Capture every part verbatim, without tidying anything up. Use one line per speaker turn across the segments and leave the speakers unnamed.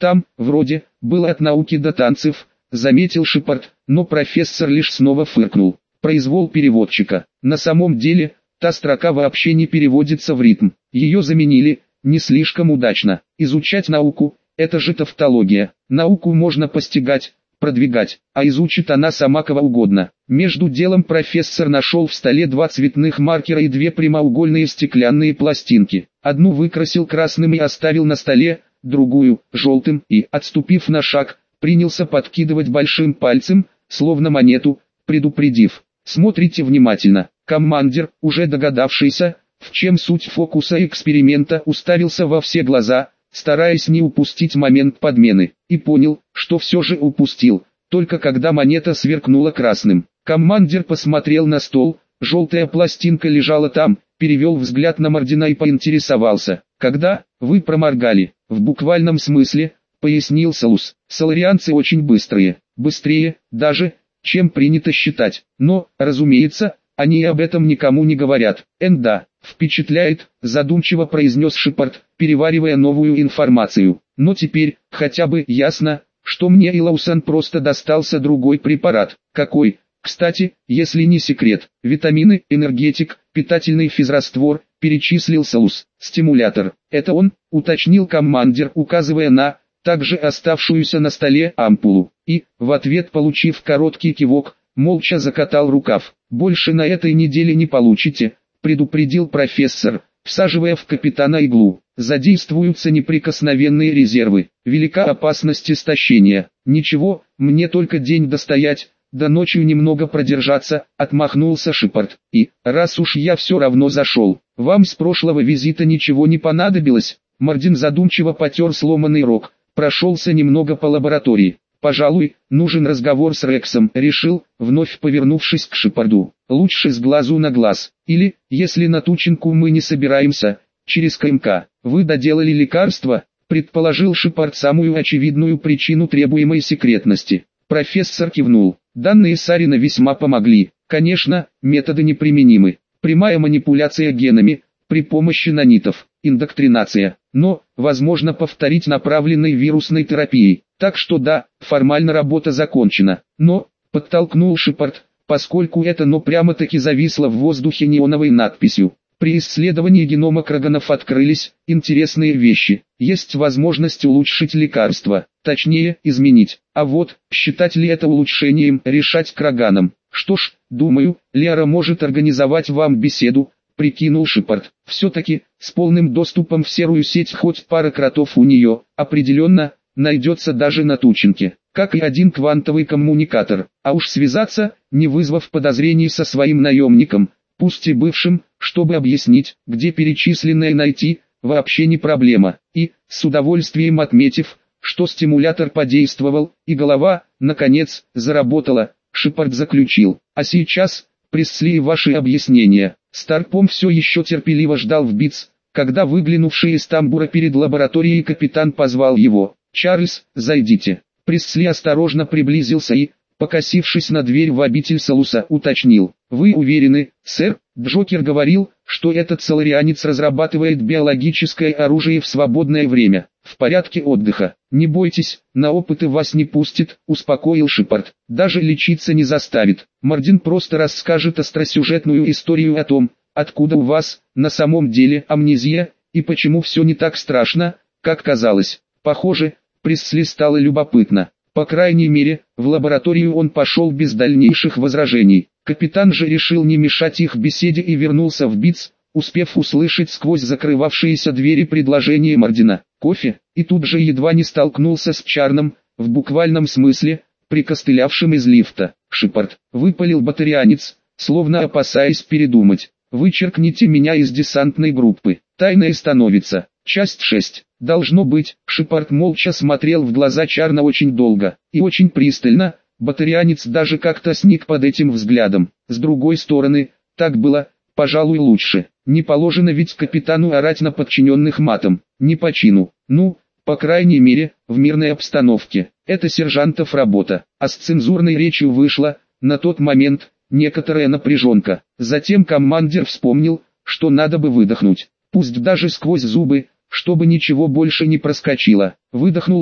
Там, вроде, было от науки до танцев, заметил Шепард, но профессор лишь снова фыркнул. Произвол переводчика. На самом деле, та строка вообще не переводится в ритм. Ее заменили, не слишком удачно. Изучать науку – это же тавтология. Науку можно постигать, продвигать, а изучит она сама кого угодно. Между делом профессор нашел в столе два цветных маркера и две прямоугольные стеклянные пластинки. Одну выкрасил красным и оставил на столе, другую – желтым, и, отступив на шаг, принялся подкидывать большим пальцем, словно монету, предупредив: «Смотрите внимательно». Командир, уже догадавшийся, в чем суть фокуса эксперимента, уставился во все глаза, стараясь не упустить момент подмены, и понял, что все же упустил, только когда монета сверкнула красным. Командир посмотрел на стол, желтая пластинка лежала там, перевел взгляд на Мардина и поинтересовался: «Когда вы проморгали?» «В буквальном смысле», — пояснил Салус. «Соларианцы очень быстрые, быстрее, даже, чем принято считать, но, разумеется, они об этом никому не говорят». «Энда, впечатляет», — задумчиво произнес Шепард, переваривая новую информацию. «Но теперь, хотя бы ясно, что мне и Лаусан просто достался другой препарат». «Какой? Кстати, если не секрет». «Витамины, энергетик, питательный физраствор», — перечислил Салус. «Стимулятор. Это он», — уточнил командир, указывая на, также оставшуюся на столе, ампулу. И, в ответ получив короткий кивок, молча закатал рукав. «Больше на этой неделе не получите», — предупредил профессор, всаживая в капитана иглу. «Задействуются неприкосновенные резервы. Велика опасность истощения». «Ничего, мне только день достоять, да ночью немного продержаться», — отмахнулся Шепард. «И, раз уж я все равно зашел, вам с прошлого визита ничего не понадобилось?» Мардин задумчиво потер сломанный рог, прошелся немного по лаборатории. «Пожалуй, нужен разговор с Рексом», — решил, вновь повернувшись к Шепарду. «Лучше с глазу на глаз. Или, если на Тучинку мы не собираемся, через КМК. Вы доделали лекарство?» — предположил Шепард самую очевидную причину требуемой секретности. Профессор кивнул. «Данные Сарина весьма помогли. Конечно, методы неприменимы. Прямая манипуляция генами, при помощи нанитов, индоктринация. Но, возможно повторить направленной вирусной терапией. Так что да, формально работа закончена. Но, подтолкнул Шепард, поскольку это «но» прямо-таки зависло в воздухе неоновой надписью. При исследовании генома краганов открылись интересные вещи. Есть возможность улучшить лекарство, точнее, изменить. А вот, считать ли это улучшением, решать краганам. Что ж, думаю, Лера может организовать вам беседу, прикинул Шепард. Все-таки, с полным доступом в серую сеть хоть пара кротов у нее, определенно, найдется даже на Тучинке, как и один квантовый коммуникатор. А уж связаться, не вызвав подозрений со своим наемником, пусть и бывшим, чтобы объяснить, где перечисленное найти, вообще не проблема. И, с удовольствием отметив, что стимулятор подействовал, и голова, наконец, заработала, Шепард заключил: «А сейчас, Пресли, ваши объяснения». Старпом все еще терпеливо ждал в Биц, когда выглянувший из тамбура перед лабораторией капитан позвал его. «Чарльз, зайдите». Пресли осторожно приблизился и, покосившись на дверь в обитель Салуса, уточнил: «Вы уверены, сэр?» Джокер говорил, что этот соларианец разрабатывает биологическое оружие в свободное время, в порядке отдыха. «Не бойтесь, на опыты вас не пустит», — успокоил Шепард. «Даже лечиться не заставит. Мардин просто расскажет остросюжетную историю о том, откуда у вас, на самом деле, амнезия, и почему все не так страшно, как казалось». Похоже, Пресли стало любопытно. По крайней мере, в лабораторию он пошел без дальнейших возражений. Капитан же решил не мешать их беседе и вернулся в Биц, успев услышать сквозь закрывавшиеся двери предложение Мардина «кофе», и тут же едва не столкнулся с Чарном, в буквальном смысле, прикостылявшим из лифта. «Шепард», — выпалил батарианец, словно опасаясь передумать. «Вычеркните меня из десантной группы. Тайное становится». Часть шесть. Должно быть, Шепард молча смотрел в глаза Чарна очень долго и очень пристально. Батарианец даже как-то сник под этим взглядом. С другой стороны, так было, пожалуй, лучше. Не положено ведь капитану орать на подчиненных матом, не по чину. Ну, по крайней мере, в мирной обстановке. Это сержантов работа. А с цензурной речью вышла, на тот момент, некоторая напряженка. Затем командир вспомнил, что надо бы выдохнуть. Пусть даже сквозь зубы, чтобы ничего больше не проскочило. Выдохнул и,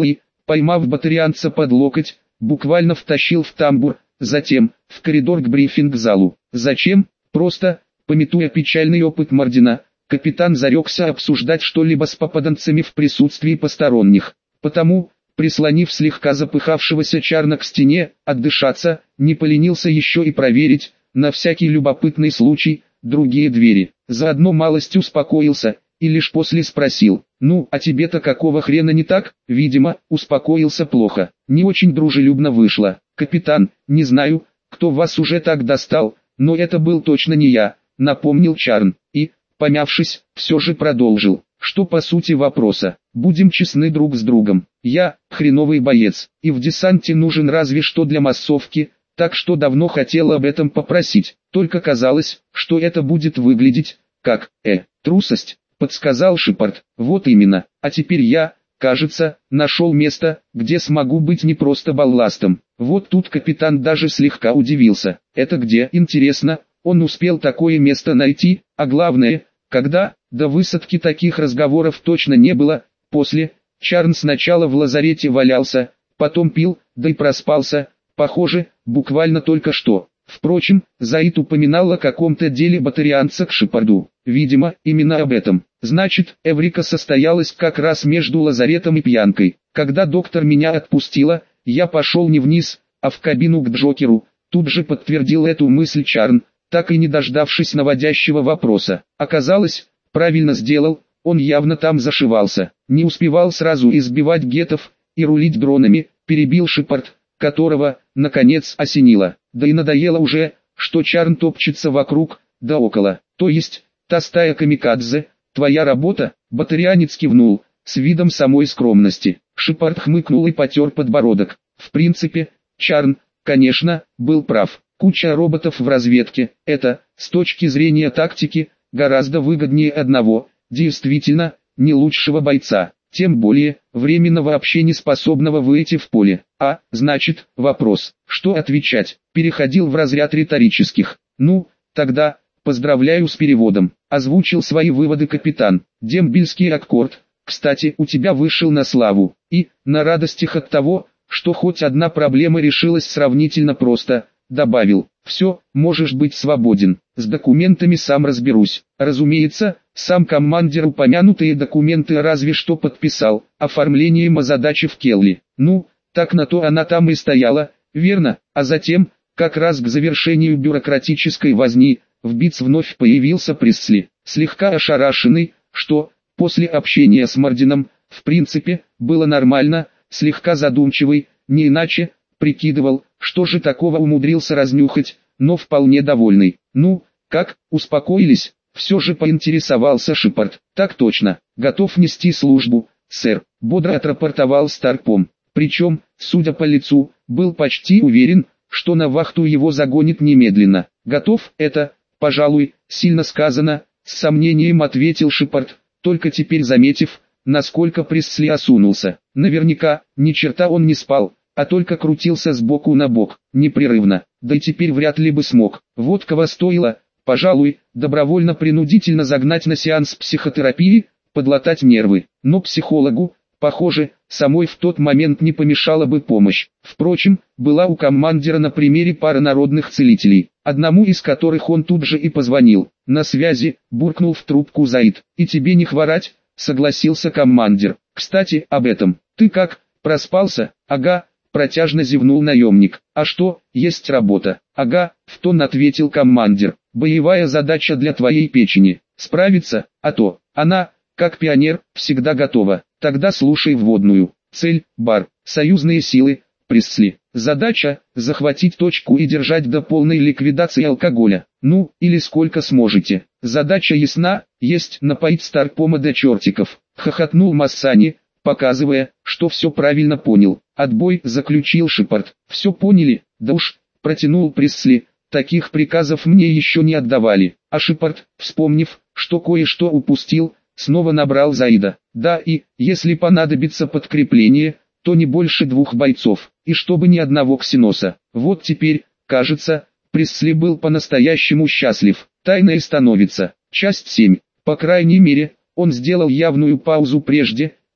Поймав батарианца под локоть, буквально втащил в тамбур, затем, в коридор к брифинг-залу. Зачем? Просто, памятуя печальный опыт Мардина, капитан зарекся обсуждать что-либо с попаданцами в присутствии посторонних. Потому, прислонив слегка запыхавшегося Чарна к стене, отдышаться, не поленился еще и проверить, на всякий любопытный случай, другие двери. Заодно малость успокоился, и лишь после спросил: «Ну, а тебе-то какого хрена не так?» Видимо, успокоился плохо. Не очень дружелюбно вышло. «Капитан, не знаю, кто вас уже так достал, но это был точно не я», напомнил Чарн, и, помявшись, все же продолжил. Что по сути вопроса, будем честны друг с другом. Я, хреновый боец, и в десанте нужен разве что для массовки, так что давно хотел об этом попросить. Только казалось, что это будет выглядеть, как, э, трусость, подсказал Шепард. Вот именно, а теперь я, кажется, нашел место, где смогу быть не просто балластом. Вот тут капитан даже слегка удивился. Это где, интересно, он успел такое место найти, а главное, когда? До высадки таких разговоров точно не было. После, Чарн сначала в лазарете валялся, потом пил, да и проспался, похоже, буквально только что. Впрочем, Заид упоминал о каком-то деле батарианца к Шепарду. Видимо, именно об этом. Значит, Эврика состоялась как раз между лазаретом и пьянкой. Когда доктор меня отпустила, я пошел не вниз, а в кабину к Джокеру. Тут же подтвердил эту мысль Чарн, так и не дождавшись наводящего вопроса. Оказалось, правильно сделал, он явно там зашивался. Не успевал сразу избивать гетов и рулить дронами, перебил Шепард, которого, наконец, осенило. Да и надоело уже, что Чарн топчется вокруг, да около. То есть, та стая камикадзе, твоя работа? Батарианец кивнул, с видом самой скромности. Шепард хмыкнул и потер подбородок. В принципе, Чарн, конечно, был прав. Куча роботов в разведке, это, с точки зрения тактики, гораздо выгоднее одного, действительно, не лучшего бойца. Тем более, временно вообще не способного выйти в поле. А, значит, вопрос, что отвечать, переходил в разряд риторических. Ну, тогда, поздравляю с переводом, озвучил свои выводы капитан. Дембельский аккорд, кстати, у тебя вышел на славу. И, на радостях от того, что хоть одна проблема решилась сравнительно просто, добавил: все, можешь быть свободен, с документами сам разберусь. Разумеется, сам командир упомянутые документы разве что подписал, оформлением озадачив Келли. Ну, так на то она там и стояла, верно? А затем, как раз к завершению бюрократической возни, в Битц вновь появился Пресли, слегка ошарашенный, что, после общения с Мардином, в принципе, было нормально, слегка задумчивый, не иначе, прикидывал, что же такого умудрился разнюхать, но вполне довольный. Ну, как, успокоились? Все же поинтересовался Шепард. Так точно, готов нести службу, сэр, бодро отрапортовал Старпом. Причем, судя по лицу, был почти уверен, что на вахту его загонит немедленно. Готов, это, пожалуй, сильно сказано, с сомнением ответил Шепард, только теперь заметив, насколько Пресли осунулся. Наверняка, ни черта он не спал, а только крутился с боку на бок, непрерывно, да и теперь вряд ли бы смог. Вот кого стоило, пожалуй, добровольно-принудительно загнать на сеанс психотерапии, подлатать нервы. Но психологу, похоже, самой в тот момент не помешала бы помощь. Впрочем, была у командира на примере пара народных целителей, одному из которых он тут же и позвонил. На связи, буркнул в трубку Заид. И тебе не хворать, согласился командир. Кстати, об этом. Ты как, проспался? Ага. Протяжно зевнул наемник. А что, есть работа? Ага, в тон ответил командир. Боевая задача для твоей печени. Справиться, а то, она, как пионер, всегда готова. Тогда слушай вводную. Цель, бар, союзные силы, Пресли. Задача, захватить точку и держать до полной ликвидации алкоголя. Ну, или сколько сможете. Задача ясна, есть напоить Старпома до чертиков. Хохотнул Массани, показывая, что все правильно понял. Отбой, заключил Шепард. Все поняли, да уж, протянул Пресли. Таких приказов мне еще не отдавали. А Шепард, вспомнив, что кое-что упустил, снова набрал Заида. Да, и, если понадобится подкрепление, то не больше двух бойцов, и чтобы ни одного ксеноса. Вот теперь, кажется, Пресли был по-настоящему счастлив. Тайное становится. Часть семь. По крайней мере, он сделал явную паузу прежде,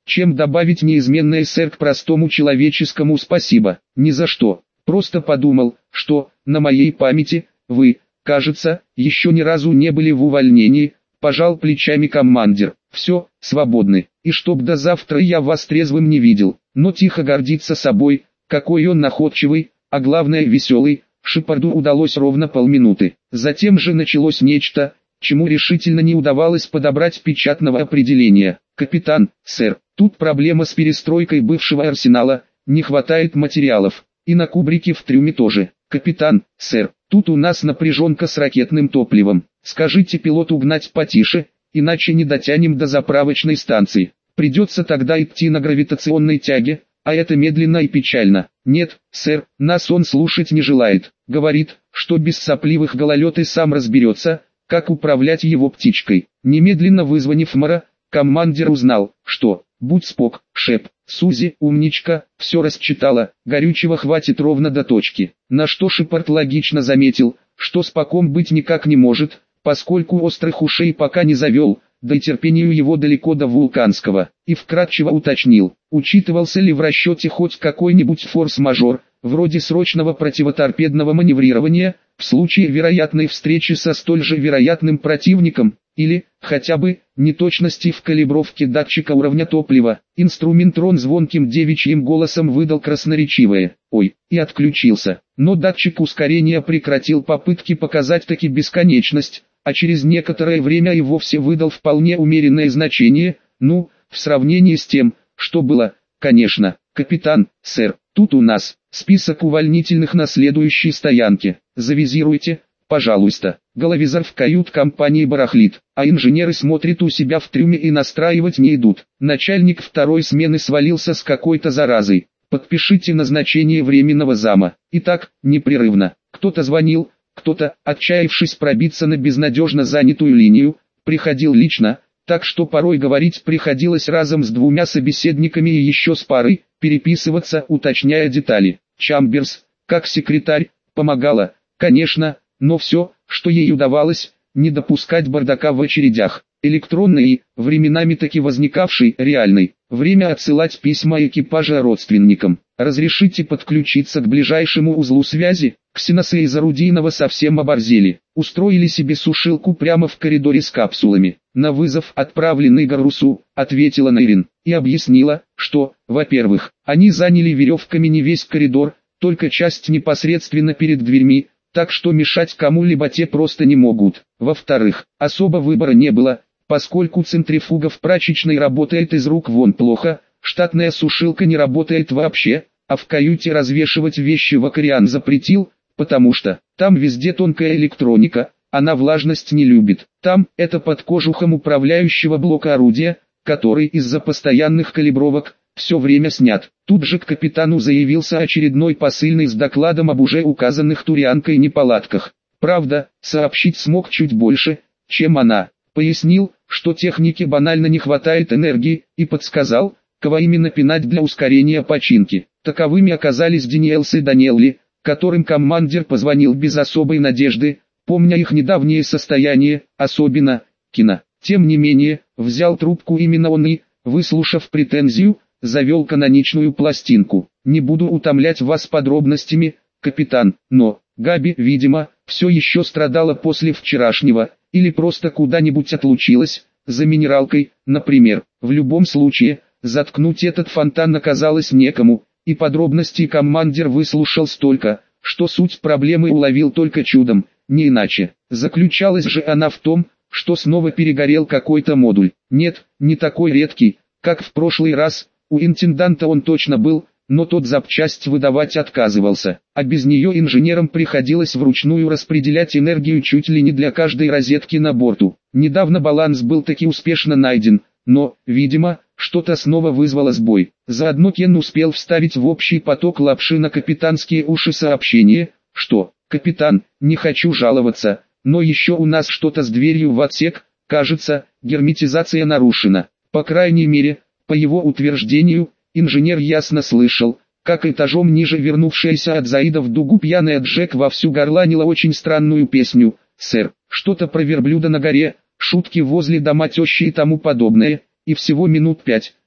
чем добавить неизменное сэр к простому человеческому спасибо. Ни за что. Просто подумал, что, на моей памяти, вы, кажется, еще ни разу не были в увольнении, пожал плечами командир. Все, свободны, и чтоб до завтра я вас трезвым не видел, но тихо гордиться собой, какой он находчивый, а главное веселый. Шепарду удалось ровно полминуты. Затем же началось нечто, чему решительно не удавалось подобрать печатного определения. «Капитан, сэр, тут проблема с перестройкой бывшего арсенала, не хватает материалов, и на кубрике в трюме тоже. Капитан, сэр, тут у нас напряженка с ракетным топливом. Скажите пилоту гнать потише, иначе не дотянем до заправочной станции. Придется тогда идти на гравитационной тяге, а это медленно и печально. Нет, сэр, нас он слушать не желает. Говорит, что без сопливых гололед и сам разберется, как управлять его птичкой». Немедленно вызвонив мэра, командир узнал, что, будь спок, шеп, Сузи, умничка, все расчитала, горючего хватит ровно до точки. На что Шепард логично заметил, что споком быть никак не может, поскольку острых ушей пока не завел, да и терпению его далеко до вулканского, и вкратчиво уточнил, учитывался ли в расчете хоть какой-нибудь форс-мажор, вроде срочного противоторпедного маневрирования, в случае вероятной встречи со столь же вероятным противником, или, хотя бы, неточности в калибровке датчика уровня топлива. Инструментрон звонким девичьим голосом выдал красноречивое «Ой!» и отключился. Но датчик ускорения прекратил попытки показать таки бесконечность, а через некоторое время и вовсе выдал вполне умеренное значение, ну, в сравнении с тем, что было, конечно. «Капитан, сэр, тут у нас список увольнительных на следующей стоянке. Завизируйте, пожалуйста». Головизор в кают-компании барахлит, а инженеры смотрят у себя в трюме и настраивать не идут. Начальник второй смены свалился с какой-то заразой. Подпишите назначение временного зама. И так, непрерывно. Кто-то звонил, кто-то, отчаявшись пробиться на безнадежно занятую линию, приходил лично, так что порой говорить приходилось разом с двумя собеседниками и еще с парой, переписываться, уточняя детали. Чамберс, как секретарь, помогала, конечно, но все, что ей удавалось, не допускать бардака в очередях. Электронный и, временами таки возникавший, реальный. Время отсылать письма экипажа родственникам. Разрешите подключиться к ближайшему узлу связи. Ксеносы из орудийного совсем оборзели. Устроили себе сушилку прямо в коридоре с капсулами. На вызов, отправленный Гарусу, ответила Нейрин и объяснила, что, во-первых, они заняли веревками не весь коридор, только часть непосредственно перед дверьми, так что мешать кому-либо те просто не могут. Во-вторых, особо выбора не было, поскольку центрифуга в прачечной работает из рук вон плохо, штатная сушилка не работает вообще, а в каюте развешивать вещи Вакариан запретил, потому что там везде тонкая электроника, она влажность не любит. Там это под кожухом управляющего блока орудия, который из-за постоянных калибровок все время снят. Тут же к капитану заявился очередной посыльный с докладом об уже указанных Турианкой неполадках. Правда, сообщить смог чуть больше, чем она. Пояснил, что технике банально не хватает энергии, и подсказал, кого именно пинать для ускорения починки. Таковыми оказались Даниэлс и Даниэлли, которым командир позвонил без особой надежды, помня их недавнее состояние, особенно Кина. Тем не менее, взял трубку именно он и, выслушав претензию, завел каноничную пластинку. «Не буду утомлять вас подробностями, капитан, но, Габи, видимо, все еще страдала после вчерашнего, или просто куда-нибудь отлучилась, за минералкой, например. В любом случае, заткнуть этот фонтан оказалось некому, и подробностей командир выслушал столько, что суть проблемы уловил только чудом, не иначе. Заключалась же она в том, что снова перегорел какой-то модуль. Нет, не такой редкий, как в прошлый раз. У интенданта он точно был, но тот запчасть выдавать отказывался, а без нее инженерам приходилось вручную распределять энергию чуть ли не для каждой розетки на борту. Недавно баланс был таки успешно найден, но, видимо, что-то снова вызвало сбой. Заодно Кен успел вставить в общий поток лапши на капитанские уши сообщение, что «Капитан, не хочу жаловаться, но еще у нас что-то с дверью в отсек, кажется, герметизация нарушена». По крайней мере, по его утверждению, инженер ясно слышал, как этажом ниже вернувшаяся от Заида в дугу пьяная Джек вовсю горланила очень странную песню «Сэр, что-то про верблюда на горе», шутки возле дома тещи и тому подобное, и всего минут пять,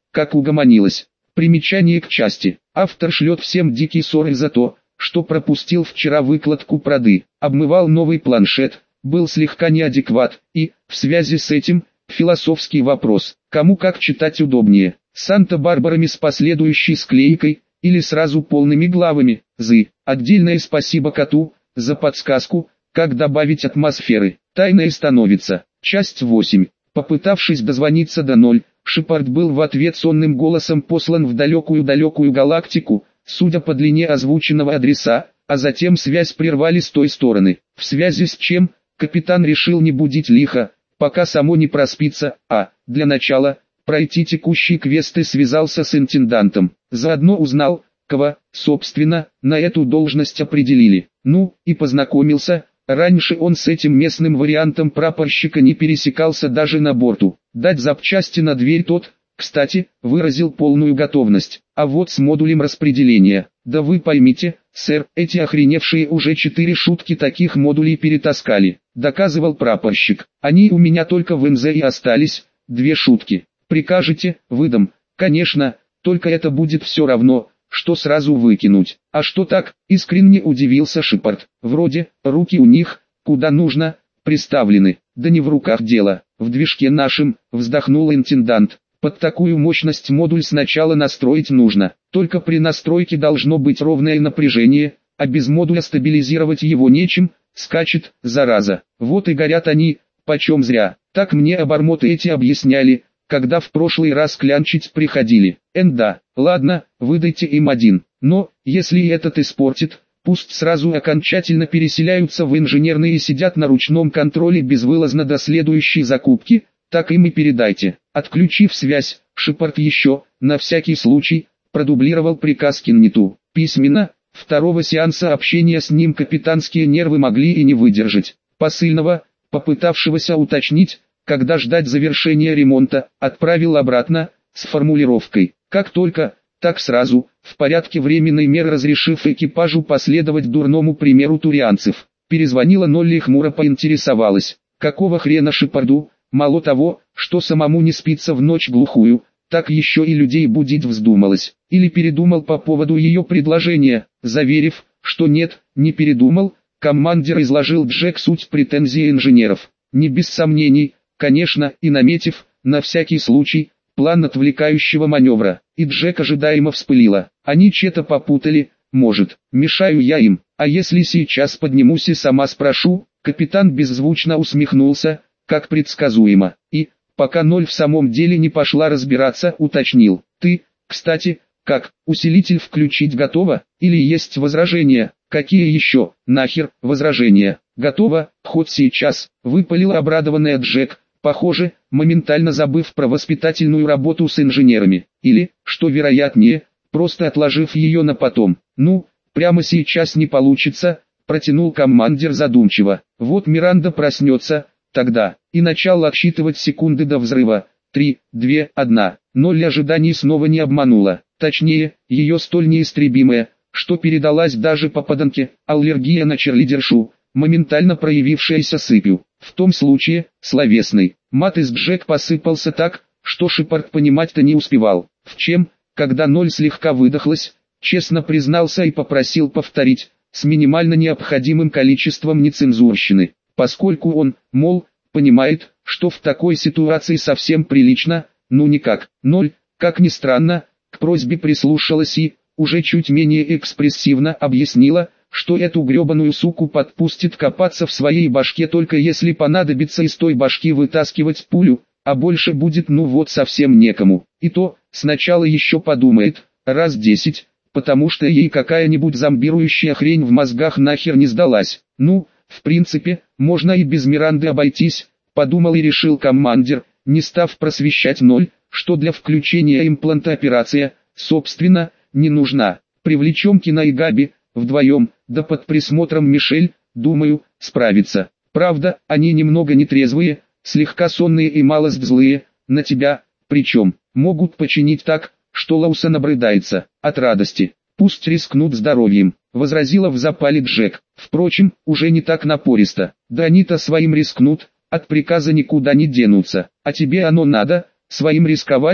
как угомонилась. Примечание к части. Автор шлет всем дикий соры за то, что пропустил вчера выкладку проды, обмывал новый планшет, был слегка неадекват, и, в связи с этим, философский вопрос, кому как читать удобнее, Санта-Барбарами с последующей склейкой, или сразу полными главами, зы. Отдельное спасибо коту, за подсказку, как добавить атмосферы. Тайное становится. Часть восемь. Попытавшись дозвониться до ноль, Шепард был в ответ сонным голосом послан в далекую-далекую галактику, судя по длине озвученного адреса, а затем связь прервали с той стороны. В связи с чем, капитан решил не будить лихо, пока само не проспится, а, для начала, пройти текущие квесты, связался с интендантом. Заодно узнал, кого, собственно, на эту должность определили. Ну, и познакомился. Раньше он с этим местным вариантом прапорщика не пересекался даже на борту. Дать запчасти на дверь тот, кстати, выразил полную готовность. А вот с модулем распределения. Да вы поймите, сэр, эти охреневшие уже четыре шутки таких модулей перетаскали. Доказывал прапорщик. Они у меня только в эн зэ и остались. Две шутки. Прикажете, выдам. Конечно, только это будет все равно, что сразу выкинуть. А что так, искренне удивился Шепард. Вроде, руки у них, куда нужно, приставлены. Да не в руках дело, в движке нашем, вздохнул интендант. Под такую мощность модуль сначала настроить нужно. Только при настройке должно быть ровное напряжение, а без модуля стабилизировать его нечем, скачет, зараза. Вот и горят они, почем зря. Так мне обормоты эти объясняли, когда в прошлый раз клянчить приходили. Энда, ладно, выдайте им один. Но, если и этот испортит, пусть сразу окончательно переселяются в инженерные и сидят на ручном контроле безвылазно до следующей закупки, так им и передайте. Отключив связь, Шепард еще, на всякий случай, продублировал приказ Кеннету. Письменно, второго сеанса общения с ним капитанские нервы могли и не выдержать. Посыльного, попытавшегося уточнить, когда ждать завершения ремонта, отправил обратно, с формулировкой «как только, так сразу», в порядке временной меры разрешив экипажу последовать дурному примеру турианцев. Перезвонила Нолли и хмуро поинтересовалась, какого хрена Шепарду, мало того, что самому не спится в ночь глухую, так еще и людей будить вздумалось, или передумал по поводу ее предложения. Заверив, что нет, не передумал, командир изложил Джек суть претензий инженеров, не без сомнений, конечно, и наметив, на всякий случай, план отвлекающего маневра, и Джек ожидаемо вспылила. Они че-то попутали, может, мешаю я им, а если сейчас поднимусь и сама спрошу? Капитан беззвучно усмехнулся, как предсказуемо, и, пока Ноль в самом деле не пошла разбираться, уточнил. Ты, кстати, как, усилитель включить готова, или есть возражения? Какие еще, нахер, возражения? Готово, хоть сейчас, выпалила обрадованная Джек, похоже, моментально забыв про воспитательную работу с инженерами, или, что вероятнее, просто отложив ее на потом. Ну, прямо сейчас не получится, протянул командир задумчиво. Вот Миранда проснется, тогда, и начал отсчитывать секунды до взрыва. Три, две, одна. Ноль ожиданий снова не обманула. Точнее, ее столь неистребимая, что передалась даже попаданке, аллергия на черлидершу, моментально проявившаяся сыпью. В том случае, словесный, мат из Джек посыпался так, что Шепард понимать-то не успевал. В чем, когда Ноль слегка выдохлась, честно признался и попросил повторить, с минимально необходимым количеством нецензурщины, поскольку он, мол, понимает, что в такой ситуации совсем прилично, ну никак. Ноль, как ни странно, к просьбе прислушалась и, уже чуть менее экспрессивно объяснила, что эту гребаную суку подпустит копаться в своей башке только если понадобится из той башки вытаскивать пулю, а больше будет ну вот совсем некому. И то, сначала еще подумает, раз десять, потому что ей какая-нибудь зомбирующая хрень в мозгах нахер не сдалась. Ну, в принципе, можно и без Миранды обойтись, подумал и решил командир, не став просвещать Ноль, что для включения импланта операция, собственно, не нужна. Привлечем Кина и Габи, вдвоем, да под присмотром Мишель, думаю, справится. Правда, они немного нетрезвые, слегка сонные и малость злые, на тебя, причем, могут починить так, что Лаусон обрыдается, от радости. Пусть рискнут здоровьем, возразила в запале Джек. Впрочем, уже не так напористо. Да они-то своим рискнут, от приказа никуда не денутся. А тебе оно надо, своим рисковать?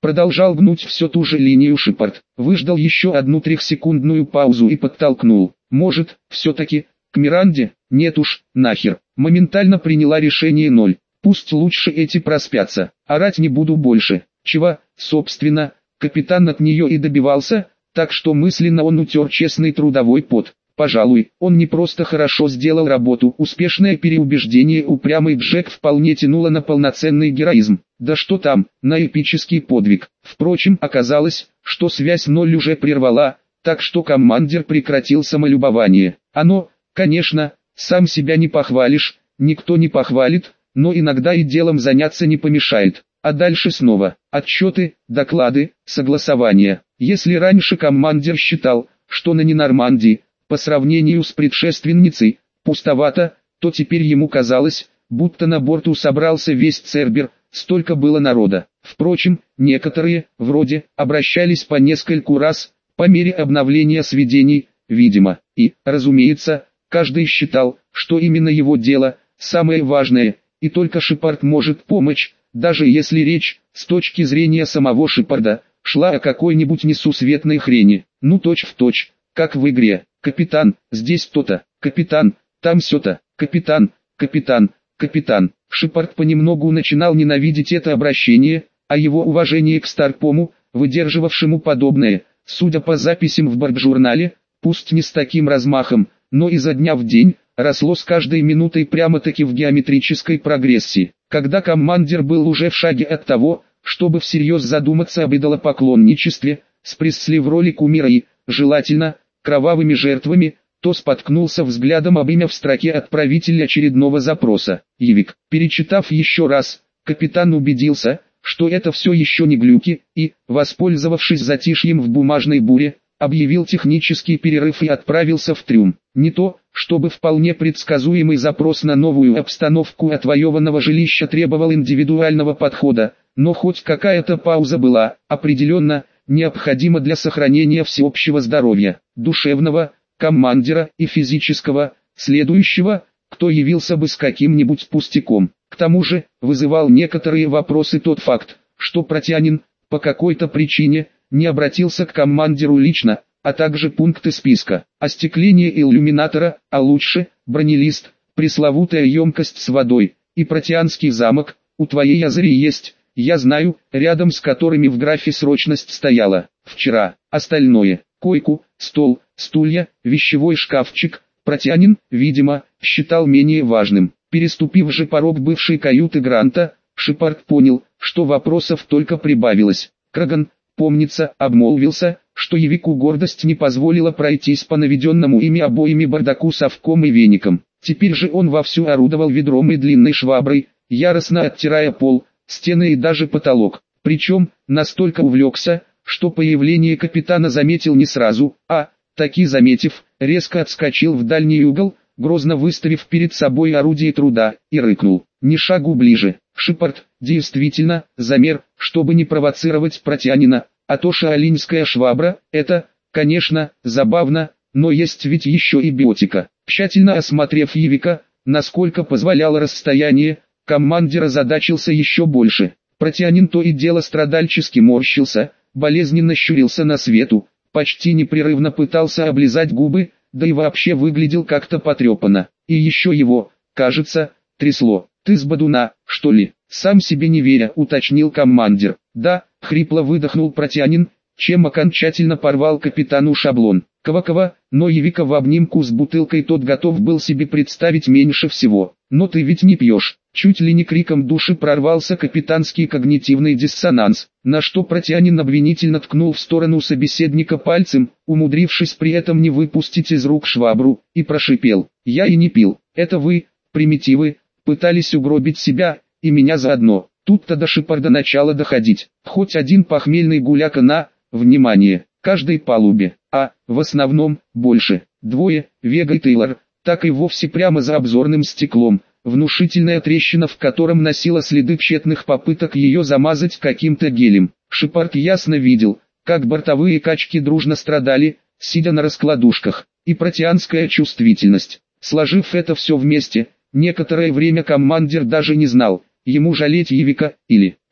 Продолжал гнуть все ту же линию Шепард. Выждал еще одну трехсекундную паузу и подтолкнул. Может, все-таки, к Миранде? Нет уж, нахер. Моментально приняла решение ноль. Пусть лучше эти проспятся. Орать не буду больше. Чего, собственно, капитан от нее и добивался, так что мысленно он утер честный трудовой пот. Пожалуй, он не просто хорошо сделал работу, успешное переубеждение упрямый Джек вполне тянуло на полноценный героизм. Да что там, на эпический подвиг. Впрочем, оказалось, что связь ноль уже прервала, так что командир прекратил самолюбование. Оно, конечно, сам себя не похвалишь, никто не похвалит, но иногда и делом заняться не помешает. А дальше снова отчеты, доклады, согласования. Если раньше командир считал, что на Ненормандии, по сравнению с предшественницей, пустовато, то теперь ему казалось, будто на борту собрался весь Цербер, столько было народа. Впрочем, некоторые, вроде, обращались по нескольку раз, по мере обновления сведений, видимо, и, разумеется, каждый считал, что именно его дело, самое важное, и только Шепард может помочь, даже если речь, с точки зрения самого Шепарда, шла о какой-нибудь несусветной хрени, ну точь-в-точь, как в игре. Капитан, здесь то-то, капитан, там сё-то, капитан, капитан, капитан. Шепард понемногу начинал ненавидеть это обращение, а его уважение к Старпому, выдерживавшему подобное, судя по записям в бортжурнале, пусть не с таким размахом, но изо дня в день, росло с каждой минутой прямо-таки в геометрической прогрессии. Когда командир был уже в шаге от того, чтобы всерьез задуматься об идолопоклонничестве, с Пресли в роли кумира и, желательно, кровавыми жертвами, то споткнулся взглядом об имя в строке отправителя очередного запроса. Явик. Перечитав еще раз, капитан убедился, что это все еще не глюки, и, воспользовавшись затишьем в бумажной буре, объявил технический перерыв и отправился в трюм. Не то, чтобы вполне предсказуемый запрос на новую обстановку отвоеванного жилища требовал индивидуального подхода, но хоть какая-то пауза была, определенно, необходима для сохранения всеобщего здоровья, душевного, командира и физического, следующего, кто явился бы с каким-нибудь пустяком. К тому же, вызывал некоторые вопросы тот факт, что Протянин, по какой-то причине, не обратился к командиру лично, а также пункты списка: остекление иллюминатора, а лучше, бронелист, пресловутая емкость с водой, и Протянский замок, у твоей Азари есть, я знаю, рядом с которыми в графе срочность стояла, вчера. Остальное, койку, стол, стулья, вещевой шкафчик, Протянин, видимо, считал менее важным. Переступив же порог бывшей каюты Гранта, Шепард понял, что вопросов только прибавилось. Краган, помнится, обмолвился, что Явику гордость не позволила пройтись по наведенному ими обоими бардаку совком и веником. Теперь же он вовсю орудовал ведром и длинной шваброй, яростно оттирая пол, стены и даже потолок. Причем, настолько увлекся, что появление капитана заметил не сразу, а, таки заметив, резко отскочил в дальний угол, грозно выставив перед собой орудие труда, и рыкнул: «Ни шагу ближе». Шепард, действительно, замер, чтобы не провоцировать Протянина, а то шаолиньская швабра, это, конечно, забавно, но есть ведь еще и биотика. Тщательно осмотрев Явика, насколько позволяло расстояние, командир озадачился еще больше. Протянин то и дело страдальчески морщился, болезненно щурился на свету, почти непрерывно пытался облизать губы, да и вообще выглядел как-то потрепанно. И еще его, кажется, трясло. «Ты с Бадуна, что ли?» Сам себе не веря, уточнил командир. «Да», — хрипло выдохнул Протянин, чем окончательно порвал капитану шаблон. Ква-ква, но Явика в обнимку с бутылкой тот готов был себе представить меньше всего. «Но ты ведь не пьешь». Чуть ли не криком души прорвался капитанский когнитивный диссонанс, на что Протянин обвинительно ткнул в сторону собеседника пальцем, умудрившись при этом не выпустить из рук швабру, и прошипел: «Я и не пил, это вы, примитивы, пытались угробить себя, и меня заодно». Тут-то до Шепарда начало доходить. Хоть один похмельный гуляка на, внимание, каждой палубе, а, в основном, больше, двое, Вега и Тейлор, так и вовсе прямо за обзорным стеклом. Внушительная трещина, в котором носила следы тщетных попыток ее замазать каким-то гелем. Шепард ясно видел, как бортовые качки дружно страдали, сидя на раскладушках, и протеанская чувствительность. Сложив это все вместе, некоторое время командир даже не знал, ему жалеть Явика, или,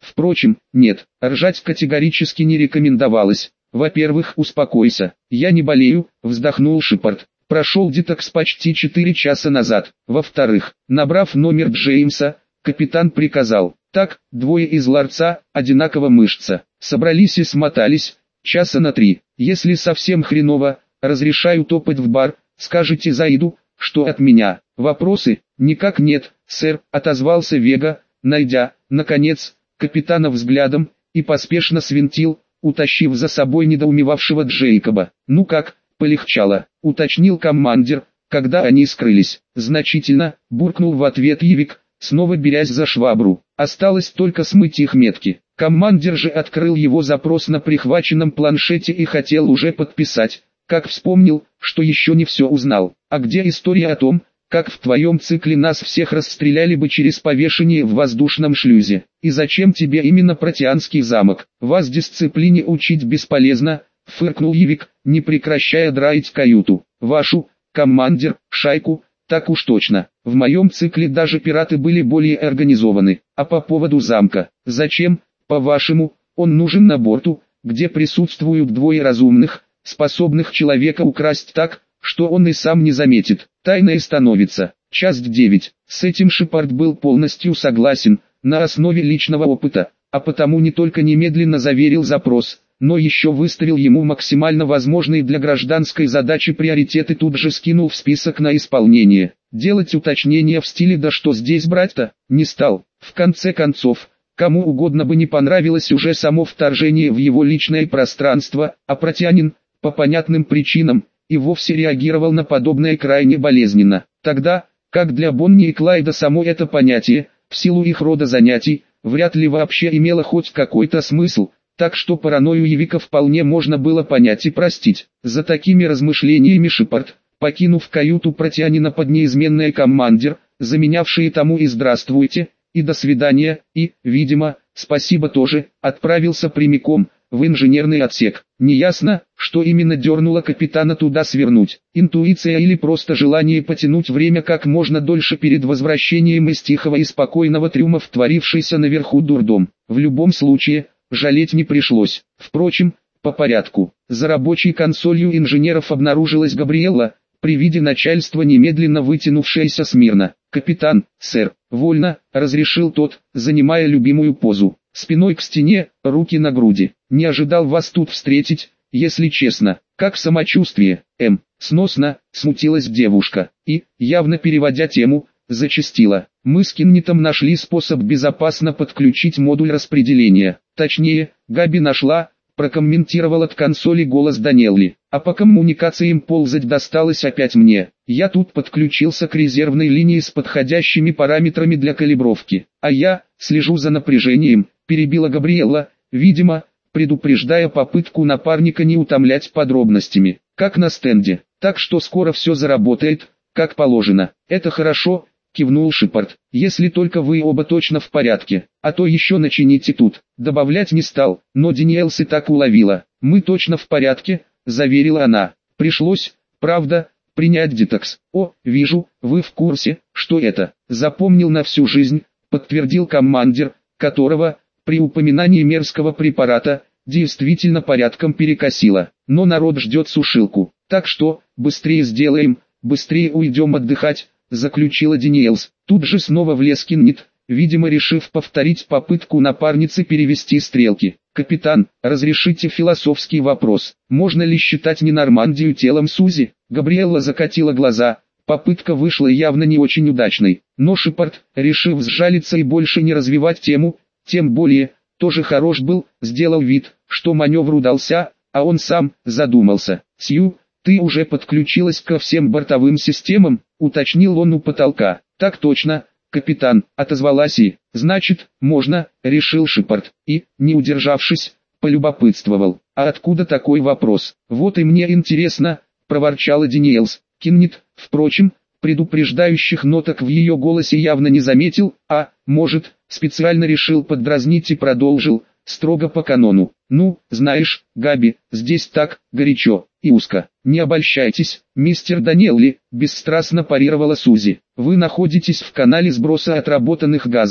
Впрочем, нет, ржать категорически не рекомендовалось. Во-первых, успокойся, я не болею, вздохнул Шепард. Прошел детокс почти четыре часа назад. Во-вторых, набрав номер Джеймса, капитан приказал: так, двое из ларца, одинаково мышца, собрались и смотались, часа на три. Если совсем хреново, разрешаю топать в бар, скажите Заиду, что от меня. Вопросы? Никак нет, сэр, отозвался Вега, найдя, наконец, капитана взглядом, и поспешно свинтил, утащив за собой недоумевавшего Джейкоба. Ну как, полегчало, уточнил командир, когда они скрылись. Значительно, буркнул в ответ Евик, снова берясь за швабру. Осталось только смыть их метки. Командир же открыл его запрос на прихваченном планшете и хотел уже подписать, как вспомнил, что еще не все узнал. А где история о том, как в твоем цикле нас всех расстреляли бы через повешение в воздушном шлюзе? И зачем тебе именно Протеанский замок? Вас дисциплине учить бесполезно, фыркнул Евик, не прекращая драить каюту. Вашу, командир, шайку, так уж точно. В моем цикле даже пираты были более организованы. А по поводу замка, зачем, по-вашему, он нужен на борту, где присутствуют двое разумных, способных человека украсть так, что он и сам не заметит? Тайной становится. Часть девять. С этим Шепард был полностью согласен, на основе личного опыта, а потому не только немедленно заверил запрос, но еще выставил ему максимально возможные для гражданской задачи приоритеты, тут же скинул в список на исполнение. Делать уточнения в стиле «да что здесь брать-то» не стал. В конце концов, кому угодно бы не понравилось уже само вторжение в его личное пространство, а Протеанин, по понятным причинам, и вовсе реагировал на подобное крайне болезненно. Тогда, как для Бонни и Клайда само это понятие, в силу их рода занятий, вряд ли вообще имело хоть какой-то смысл, так что паранойю Евика вполне можно было понять и простить. За такими размышлениями Шепард, покинув каюту Протеанина под неизменное командир, заменявшие тому и «здравствуйте», и «до свидания», и, видимо, «спасибо» тоже, отправился прямиком в инженерный отсек. Неясно, что именно дернуло капитана туда свернуть. Интуиция или просто желание потянуть время как можно дольше перед возвращением из тихого и спокойного трюма в творившийся наверху дурдом. В любом случае, жалеть не пришлось. Впрочем, по порядку. За рабочей консолью инженеров обнаружилась Габриэлла, при виде начальства немедленно вытянувшаяся смирно. «Капитан, сэр, вольно», — разрешил тот, занимая любимую позу. Спиной к стене, руки на груди. «Не ожидал вас тут встретить, если честно. Как самочувствие, М?» «Сносно», — смутилась девушка. И, явно переводя тему, зачастила. «Мы с Киннитом нашли способ безопасно подключить модуль распределения. Точнее, Габи нашла», — прокомментировал от консоли голос Даниэлли. «А по коммуникациям ползать досталось опять мне. Я тут подключился к резервной линии с подходящими параметрами для калибровки. А я слежу за напряжением», — перебила Габриэлла, видимо, предупреждая попытку напарника не утомлять подробностями. «Как на стенде. Так что скоро все заработает, как положено». «Это хорошо», — кивнул Шепард. «Если только вы оба точно в порядке, а то еще начините тут». Добавлять не стал, но Даниэлс и так уловила. «Мы точно в порядке», — заверила она. «Пришлось, правда, принять детокс». «О, вижу, вы в курсе, что это. Запомнил на всю жизнь», — подтвердил командир, которого, при упоминании мерзкого препарата, действительно порядком перекосило. «Но народ ждет сушилку. Так что, быстрее сделаем, быстрее уйдем отдыхать», — заключила Даниэлс. Тут же снова влез Киннит, видимо решив повторить попытку напарницы перевести стрелки. «Капитан, разрешите философский вопрос. Можно ли считать Ненормандию телом Сузи?» Габриэлла закатила глаза. Попытка вышла явно не очень удачной. Но Шепард, решив сжалиться и больше не развивать тему, тем более, тоже хорош был, сделал вид, что маневр удался, а он сам задумался. «Сью, ты уже подключилась ко всем бортовым системам?» — уточнил он у потолка. «Так точно, капитан», — отозвалась и. «Значит, можно», — решил Шепард, и, не удержавшись, полюбопытствовал. «А откуда такой вопрос?» «Вот и мне интересно», — проворчала Даниэлс. Киннит, впрочем, предупреждающих ноток в ее голосе явно не заметил, а, может, специально решил поддразнить и продолжил, строго по канону. «Ну, знаешь, Габи, здесь так, горячо и узко. Не обольщайтесь, мистер Даниэлли», — бесстрастно парировала Сузи. «Вы находитесь в канале сброса отработанных газов.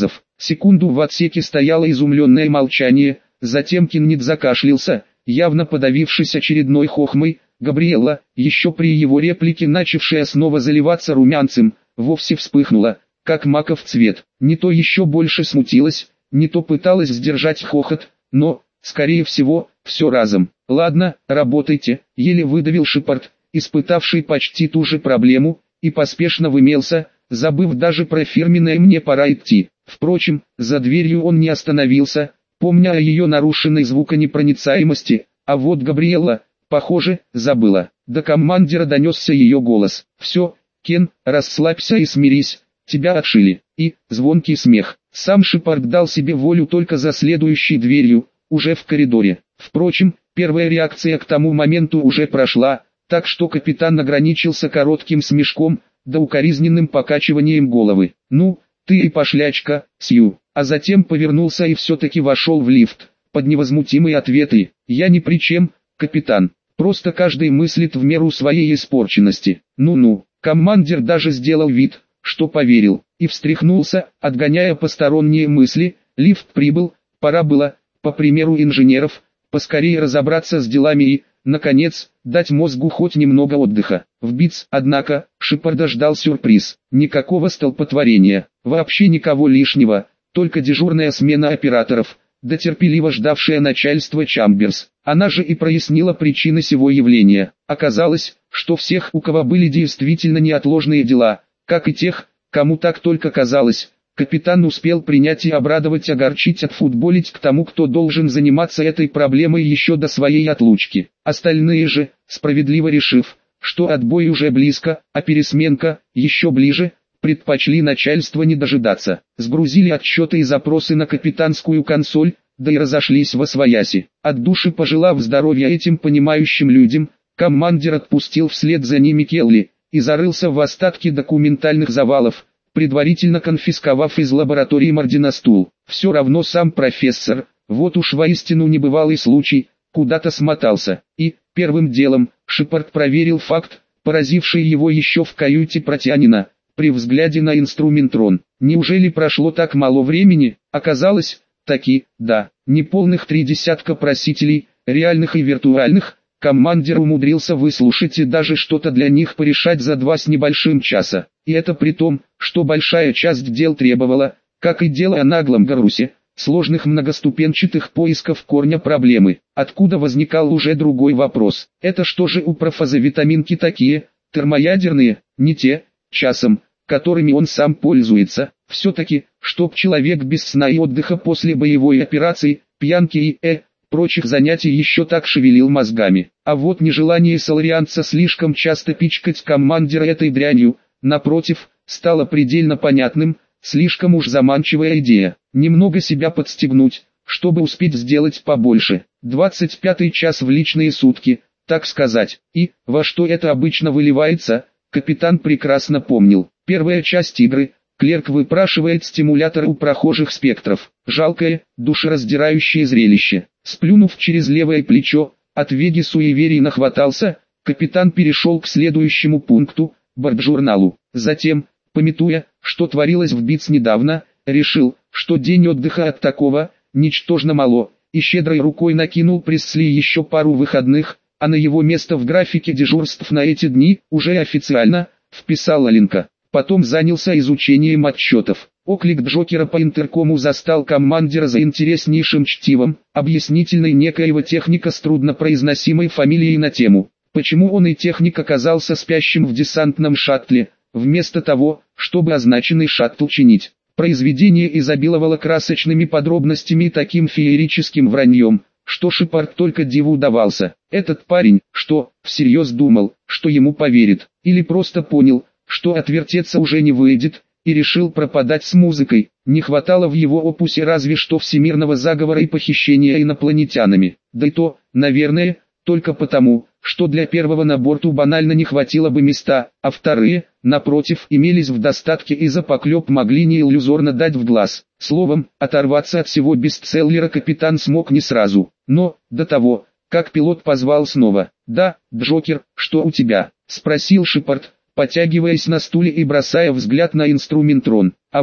Секунду в отсеке стояло изумленное молчание, затем Кеннет закашлялся, явно подавившись очередной хохмой. Габриэлла, еще при его реплике начавшая снова заливаться румянцем, вовсе вспыхнула, как маков цвет. Не то еще больше смутилась, не то пыталась сдержать хохот, но, скорее всего, все разом. «Ладно, работайте», — еле выдавил Шепард, испытавший почти ту же проблему, и поспешно вымелся, забыв даже про фирменное «мне пора идти». Впрочем, за дверью он не остановился, помня о ее нарушенной звуконепроницаемости, а вот Габриэлла, похоже, забыла. До командира донесся ее голос. «Все, Кен, расслабься и смирись, тебя отшили». И, звонкий смех. Сам Шепард дал себе волю только за следующей дверью, уже в коридоре. Впрочем, первая реакция к тому моменту уже прошла, так что капитан ограничился коротким смешком, да укоризненным покачиванием головы. «Ну, ты и пошлячка, Сью». А затем повернулся и все-таки вошел в лифт, под невозмутимые ответы. «Я ни при чем, капитан. Просто каждый мыслит в меру своей испорченности». «Ну-ну». Командир даже сделал вид, что поверил, и встряхнулся, отгоняя посторонние мысли. Лифт прибыл, пора было, по примеру инженеров, поскорее разобраться с делами и, наконец, дать мозгу хоть немного отдыха. В БИЦ, однако, Шепарда ждал сюрприз. Никакого столпотворения, вообще никого лишнего, только дежурная смена операторов, да терпеливо ждавшее начальство Чамберс. Она же и прояснила причины сего явления. Оказалось, что всех, у кого были действительно неотложные дела, как и тех, кому так только казалось, капитан успел принять и обрадовать, огорчить, отфутболить к тому, кто должен заниматься этой проблемой еще до своей отлучки. Остальные же, справедливо решив, что отбой уже близко, а пересменка еще ближе, предпочли начальство не дожидаться. Сгрузили отчеты и запросы на капитанскую консоль, да и разошлись восвояси. От души пожелав здоровья этим понимающим людям, командир отпустил вслед за ними Келли и зарылся в остатки документальных завалов, предварительно конфисковав из лаборатории Мардина стул. Все равно сам профессор, вот уж воистину небывалый случай, куда-то смотался. И, первым делом, Шепард проверил факт, поразивший его еще в каюте Протянина, при взгляде на инструментрон. Неужели прошло так мало времени? Оказалось, таки, да, неполных три десятка просителей, реальных и виртуальных, командир умудрился выслушать и даже что-то для них порешать за два с небольшим часа. И это при том, что большая часть дел требовала, как и дело о наглом Гарусе, сложных многоступенчатых поисков корня проблемы. Откуда возникал уже другой вопрос. Это что же у профазовитаминки такие, термоядерные, не те, часом, которыми он сам пользуется. Все-таки, чтоб человек без сна и отдыха после боевой операции, пьянки и, э, прочих занятий еще так шевелил мозгами. А вот нежелание соларианца слишком часто пичкать командира этой дрянью, напротив, стало предельно понятным, слишком уж заманчивая идея. Немного себя подстегнуть, чтобы успеть сделать побольше. двадцать пятый час в личные сутки, так сказать. И, во что это обычно выливается, капитан прекрасно помнил. Первая часть игры, клерк выпрашивает стимулятор у прохожих спектров. Жалкое, душераздирающее зрелище. Сплюнув через левое плечо, от Веги суеверий нахватался, капитан перешел к следующему пункту, бортжурналу. Затем, памятуя, что творилось в БИЦ недавно, решил, что день отдыха от такого, ничтожно мало, и щедрой рукой накинул Пресли еще пару выходных, а на его место в графике дежурств на эти дни, уже официально, вписал Аленка. Потом занялся изучением отчетов. Оклик Джокера по интеркому застал командира за интереснейшим чтивом, объяснительной некоего техника с труднопроизносимой фамилией на тему, почему он и техник оказался спящим в десантном шаттле, вместо того, чтобы означенный шаттл чинить. Произведение изобиловало красочными подробностями и таким феерическим враньем, что Шепард только диву давался. Этот парень, что, всерьез думал, что ему поверит, или просто понял, что отвертеться уже не выйдет, и решил пропадать с музыкой. Не хватало в его опусе разве что всемирного заговора и похищения инопланетянами. Да и то, наверное, только потому, что для первого на борту банально не хватило бы места, а вторые, напротив, имелись в достатке и за поклеп могли не иллюзорно дать в глаз. Словом, оторваться от всего бестселлера капитан смог не сразу, но, до того, как пилот позвал снова. «Да, Джокер, что у тебя?» — спросил Шепард, потягиваясь на стуле и бросая взгляд на инструментрон. «А во,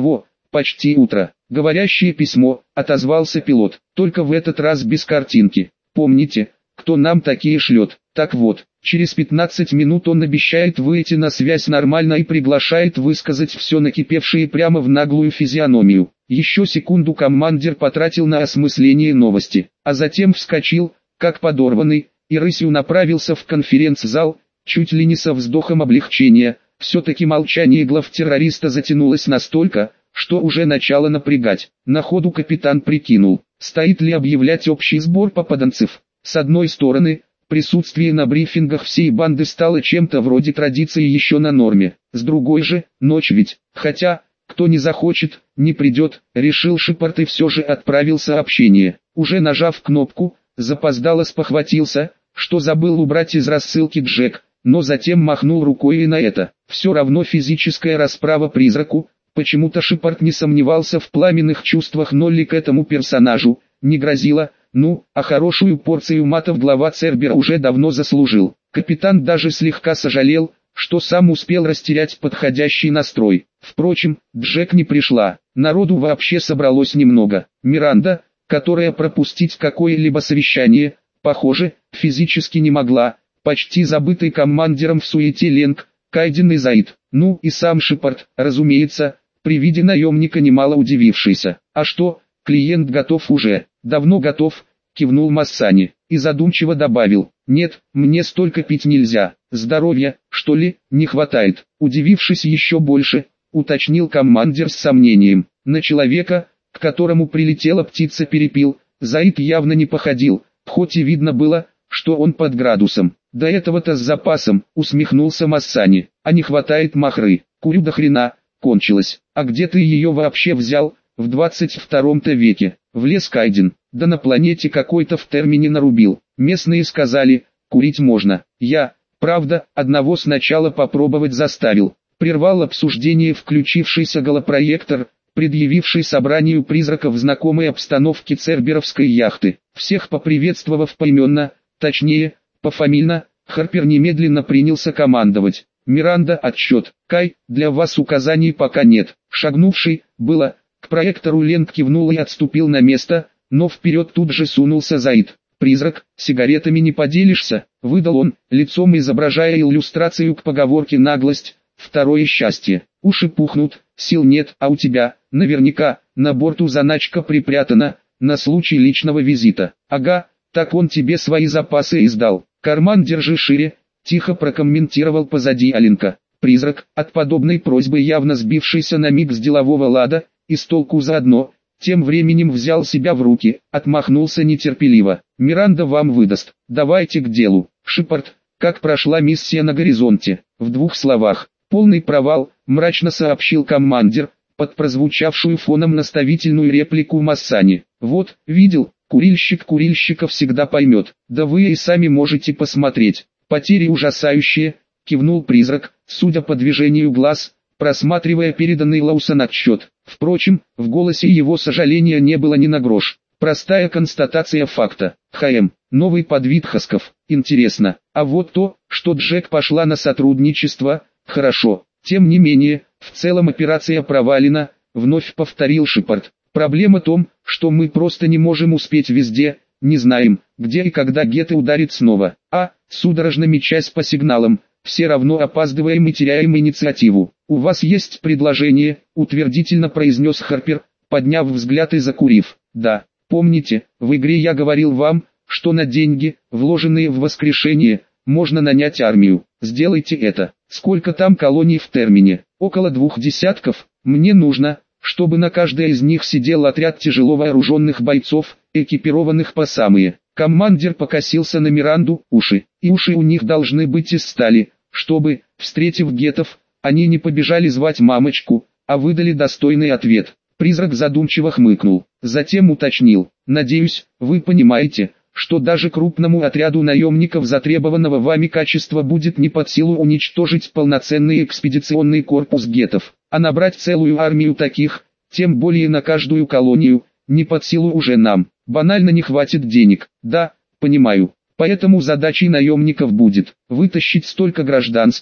почти утро. Говорящее письмо, отозвался пилот, только в этот раз без картинки. Помните, кто нам такие шлет? Так вот, через пятнадцать минут он обещает выйти на связь нормально и приглашает высказать все накипевшее прямо в наглую физиономию. Еще секунду командир потратил на осмысление новости, а затем вскочил, как подорванный, и рысью направился в конференц-зал, чуть ли не со вздохом облегчения. Все-таки молчание главтеррориста затянулось настолько, что уже начало напрягать. На ходу капитан прикинул, стоит ли объявлять общий сбор попаданцев. С одной стороны, присутствие на брифингах всей банды стало чем-то вроде традиции еще на норме. С другой же, ночь ведь, хотя, кто не захочет, не придет, решил Шепард и все же отправил сообщение. Уже нажав кнопку, запоздало спохватился, что забыл убрать из рассылки Джек, но затем махнул рукой и на это. Все равно физическая расправа призраку. Почему-то Шепард не сомневался в пламенных чувствах Нолли к этому персонажу, не грозило, ну, а хорошую порцию матов глава Цербера уже давно заслужил. Капитан даже слегка сожалел, что сам успел растерять подходящий настрой. Впрочем, Джек не пришла, народу вообще собралось немного. Миранда, которая пропустить какое-либо совещание, похоже, физически не могла, почти забытый командиром в суете Ленг, Кайден и Заид, ну и сам Шепард, разумеется, при виде наемника немало удивившийся. А что, клиент готов уже? Давно готов, кивнул Массани, и задумчиво добавил, нет, мне столько пить нельзя, здоровья, что ли, не хватает. Удивившись еще больше, уточнил командир с сомнением, на человека, к которому прилетела птица перепил, Заид явно не походил, хоть и видно было, что он под градусом. До этого-то с запасом, усмехнулся Массани, а не хватает махры, курю до хрена, кончилась. А где ты ее вообще взял, в двадцать втором-то веке? Влез Кайден, да на планете какой-то в термине нарубил. Местные сказали, курить можно. Я, правда, одного сначала попробовать заставил. Прервал обсуждение включившийся голопроектор, предъявивший собранию призраков знакомой обстановки церберовской яхты. Всех поприветствовав поименно, точнее, пофамильно, Харпер немедленно принялся командовать. Миранда, отсчет. Кай, для вас указаний пока нет. Шагнувший, было, к проектору Ленг кивнул и отступил на место, но вперед тут же сунулся Заид. «Призрак, сигаретами не поделишься?» — выдал он, лицом изображая иллюстрацию к поговорке «наглость, второе счастье». «Уши пухнут, сил нет, а у тебя, наверняка, на борту заначка припрятана, на случай личного визита». «Ага, так он тебе свои запасы издал. Карман держи шире», — тихо прокомментировал позади Аленка. Призрак, от подобной просьбы явно сбившийся на миг с делового лада, и с толку заодно, тем временем взял себя в руки, отмахнулся нетерпеливо. «Миранда вам выдаст, давайте к делу». «Шепард, как прошла миссия на горизонте?» В двух словах. «Полный провал», мрачно сообщил командир, под прозвучавшую фоном наставительную реплику Массани. «Вот, видел, курильщик курильщика всегда поймет, да вы и сами можете посмотреть. Потери ужасающие», кивнул призрак, судя по движению глаз, просматривая переданный Лаусон отчет. Впрочем, в голосе его сожаления не было ни на грош. Простая констатация факта. ХМ. Новый подвид хасков. Интересно. А вот то, что Джек пошла на сотрудничество, хорошо. Тем не менее, в целом операция провалена, вновь повторил Шепард. Проблема в том, что мы просто не можем успеть везде, не знаем, где и когда Гетта ударит снова. А, судорожно мечась по сигналам, все равно опаздываем и теряем инициативу. «У вас есть предложение», — утвердительно произнес Харпер, подняв взгляд и закурив. «Да, помните, в игре я говорил вам, что на деньги, вложенные в воскрешение, можно нанять армию. Сделайте это. Сколько там колоний в термине? Около двух десятков. Мне нужно, чтобы на каждой из них сидел отряд тяжело вооруженных бойцов, экипированных по самые». Командир покосился на Миранду. Уши, и уши у них должны быть из стали, чтобы, встретив гетов, они не побежали звать мамочку, а выдали достойный ответ. Призрак задумчиво хмыкнул, затем уточнил: «Надеюсь, вы понимаете, что даже крупному отряду наемников затребованного вами качества будет не под силу уничтожить полноценный экспедиционный корпус гетов, а набрать целую армию таких, тем более на каждую колонию, не под силу уже нам. Банально не хватит денег». «Да, понимаю. Поэтому задачей наемников будет вытащить столько гражданских,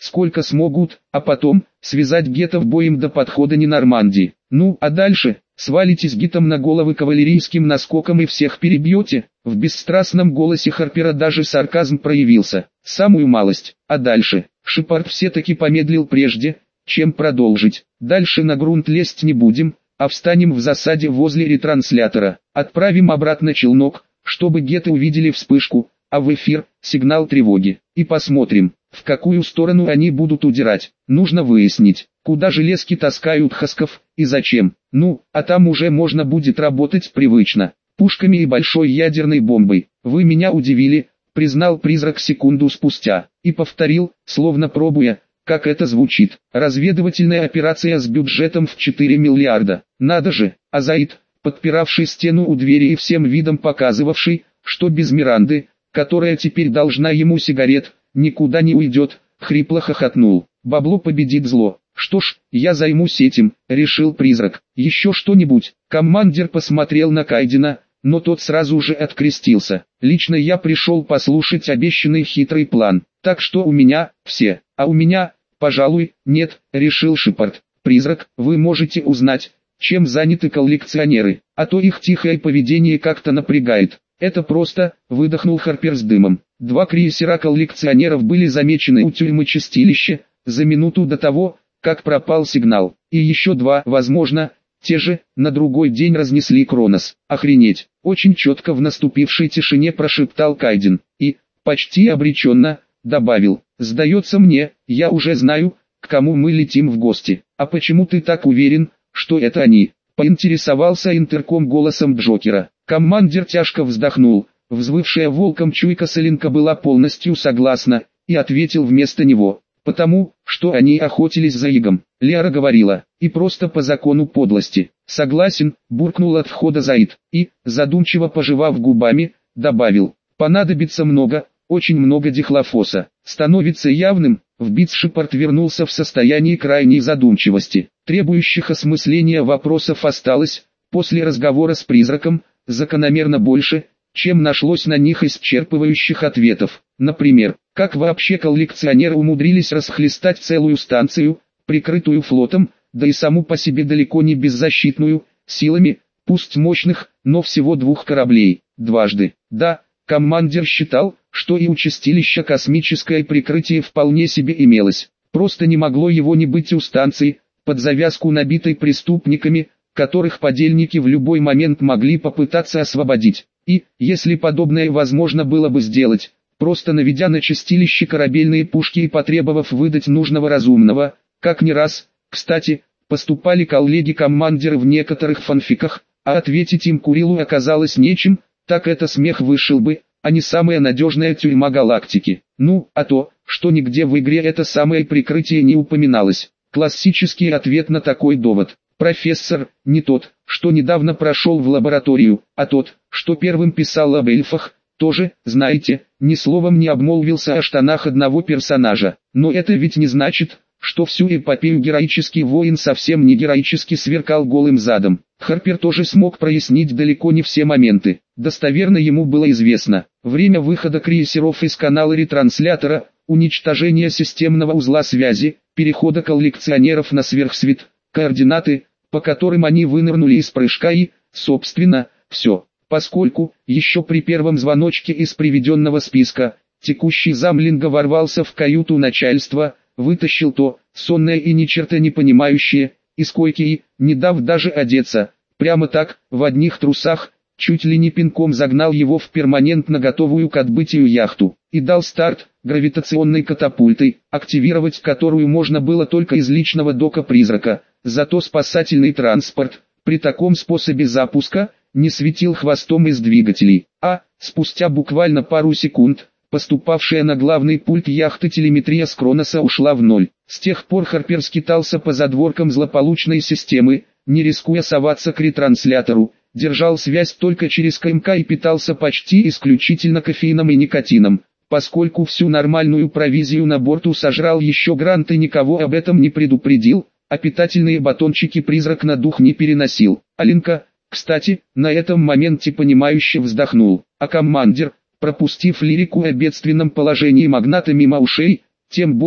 сколько смогут, а потом, связать геттов боем до подхода Ненормандии. Ну, а дальше, свалите с гитом на головы кавалерийским наскоком и всех перебьете. В бесстрастном голосе Харпера даже сарказм проявился. Самую малость. А дальше? Шепард все-таки помедлил прежде, чем продолжить. Дальше на грунт лезть не будем, а встанем в засаде возле ретранслятора. Отправим обратно челнок, чтобы гетты увидели вспышку, а в эфир – сигнал тревоги. И посмотрим, в какую сторону они будут удирать. Нужно выяснить, куда железки таскают хасков и зачем. Ну, а там уже можно будет работать привычно. Пушками и большой ядерной бомбой. Вы меня удивили, признал призрак секунду спустя. И повторил, словно пробуя, как это звучит. Разведывательная операция с бюджетом в четыре миллиарда. Надо же, а Заид, подпиравший стену у двери и всем видом показывавший, что без Миранды, которая теперь должна ему сигарет, никуда не уйдет, хрипло хохотнул. Бабло победит зло. Что ж, я займусь этим, решил призрак. Еще что-нибудь? Командир посмотрел на Кайдена, но тот сразу же открестился. Лично я пришел послушать обещанный хитрый план. Так что у меня, все, а у меня, пожалуй, нет, решил Шепард. Призрак, вы можете узнать, чем заняты коллекционеры, а то их тихое поведение как-то напрягает. Это просто, выдохнул Харпер с дымом. Два крейсера коллекционеров были замечены у тюрьмы Чистилища, за минуту до того, как пропал сигнал. И еще два, возможно, те же, на другой день разнесли Кронос. Охренеть, очень четко в наступившей тишине прошептал Кайден. И, почти обреченно, добавил, сдается мне, я уже знаю, к кому мы летим в гости. А почему ты так уверен, что это они? Поинтересовался интерком голосом Джокера. Командир тяжко вздохнул, взвывшая волком чуйка Саленка была полностью согласна, и ответил вместо него, потому, что они охотились за Игом. Лиара говорила, и просто по закону подлости. Согласен, буркнул от входа Заид, и, задумчиво пожевав губами, добавил, понадобится много, очень много дихлофоса. Становится явным, вбит Шепард вернулся в состоянии крайней задумчивости. Требующих осмысления вопросов осталось, после разговора с призраком, закономерно больше, чем нашлось на них исчерпывающих ответов. Например, как вообще коллекционеры умудрились расхлестать целую станцию, прикрытую флотом, да и саму по себе далеко не беззащитную, силами, пусть мощных, но всего двух кораблей, дважды. Да, командир считал, что и у Чистилища космическое прикрытие вполне себе имелось. Просто не могло его не быть у станции, под завязку набитой преступниками, которых подельники в любой момент могли попытаться освободить. И, если подобное возможно было бы сделать, просто наведя на Чистилище корабельные пушки и потребовав выдать нужного разумного, как не раз, кстати, поступали коллеги-командиры в некоторых фанфиках, а ответить им Курилу оказалось нечем, так это смех вышел бы, а не самая надежная тюрьма галактики. Ну, а то, что нигде в игре это самое прикрытие не упоминалось. Классический ответ на такой довод. Профессор, не тот, что недавно прошел в лабораторию, а тот, что первым писал об эльфах, тоже, знаете, ни словом не обмолвился о штанах одного персонажа. Но это ведь не значит, что всю эпопею героический воин совсем не героически сверкал голым задом. Харпер тоже смог прояснить далеко не все моменты. Достоверно ему было известно, время выхода крейсеров из канала ретранслятора, уничтожение системного узла связи, перехода коллекционеров на сверхсвет, координаты, по которым они вынырнули из прыжка и, собственно, все. Поскольку, еще при первом звоночке из приведенного списка, текущий замлинга ворвался в каюту начальства, вытащил то, сонное и ни черта не понимающее, из койки и, не дав даже одеться, прямо так, в одних трусах, чуть ли не пинком загнал его в перманентно готовую к отбытию яхту, и дал старт, гравитационной катапультой, активировать которую можно было только из личного дока призрака, зато спасательный транспорт, при таком способе запуска, не светил хвостом из двигателей, а, спустя буквально пару секунд, поступавшая на главный пульт яхты телеметрия с Кроноса ушла в ноль. С тех пор Харпер скитался по задворкам злополучной системы, не рискуя соваться к ретранслятору, держал связь только через КМК и питался почти исключительно кофеином и никотином, поскольку всю нормальную провизию на борту сожрал еще Грант и никого об этом не предупредил, а питательные батончики призрак на дух не переносил. Аленка, кстати, на этом моменте понимающе вздохнул, а командир, пропустив лирику о бедственном положении магната мимо ушей, тем более,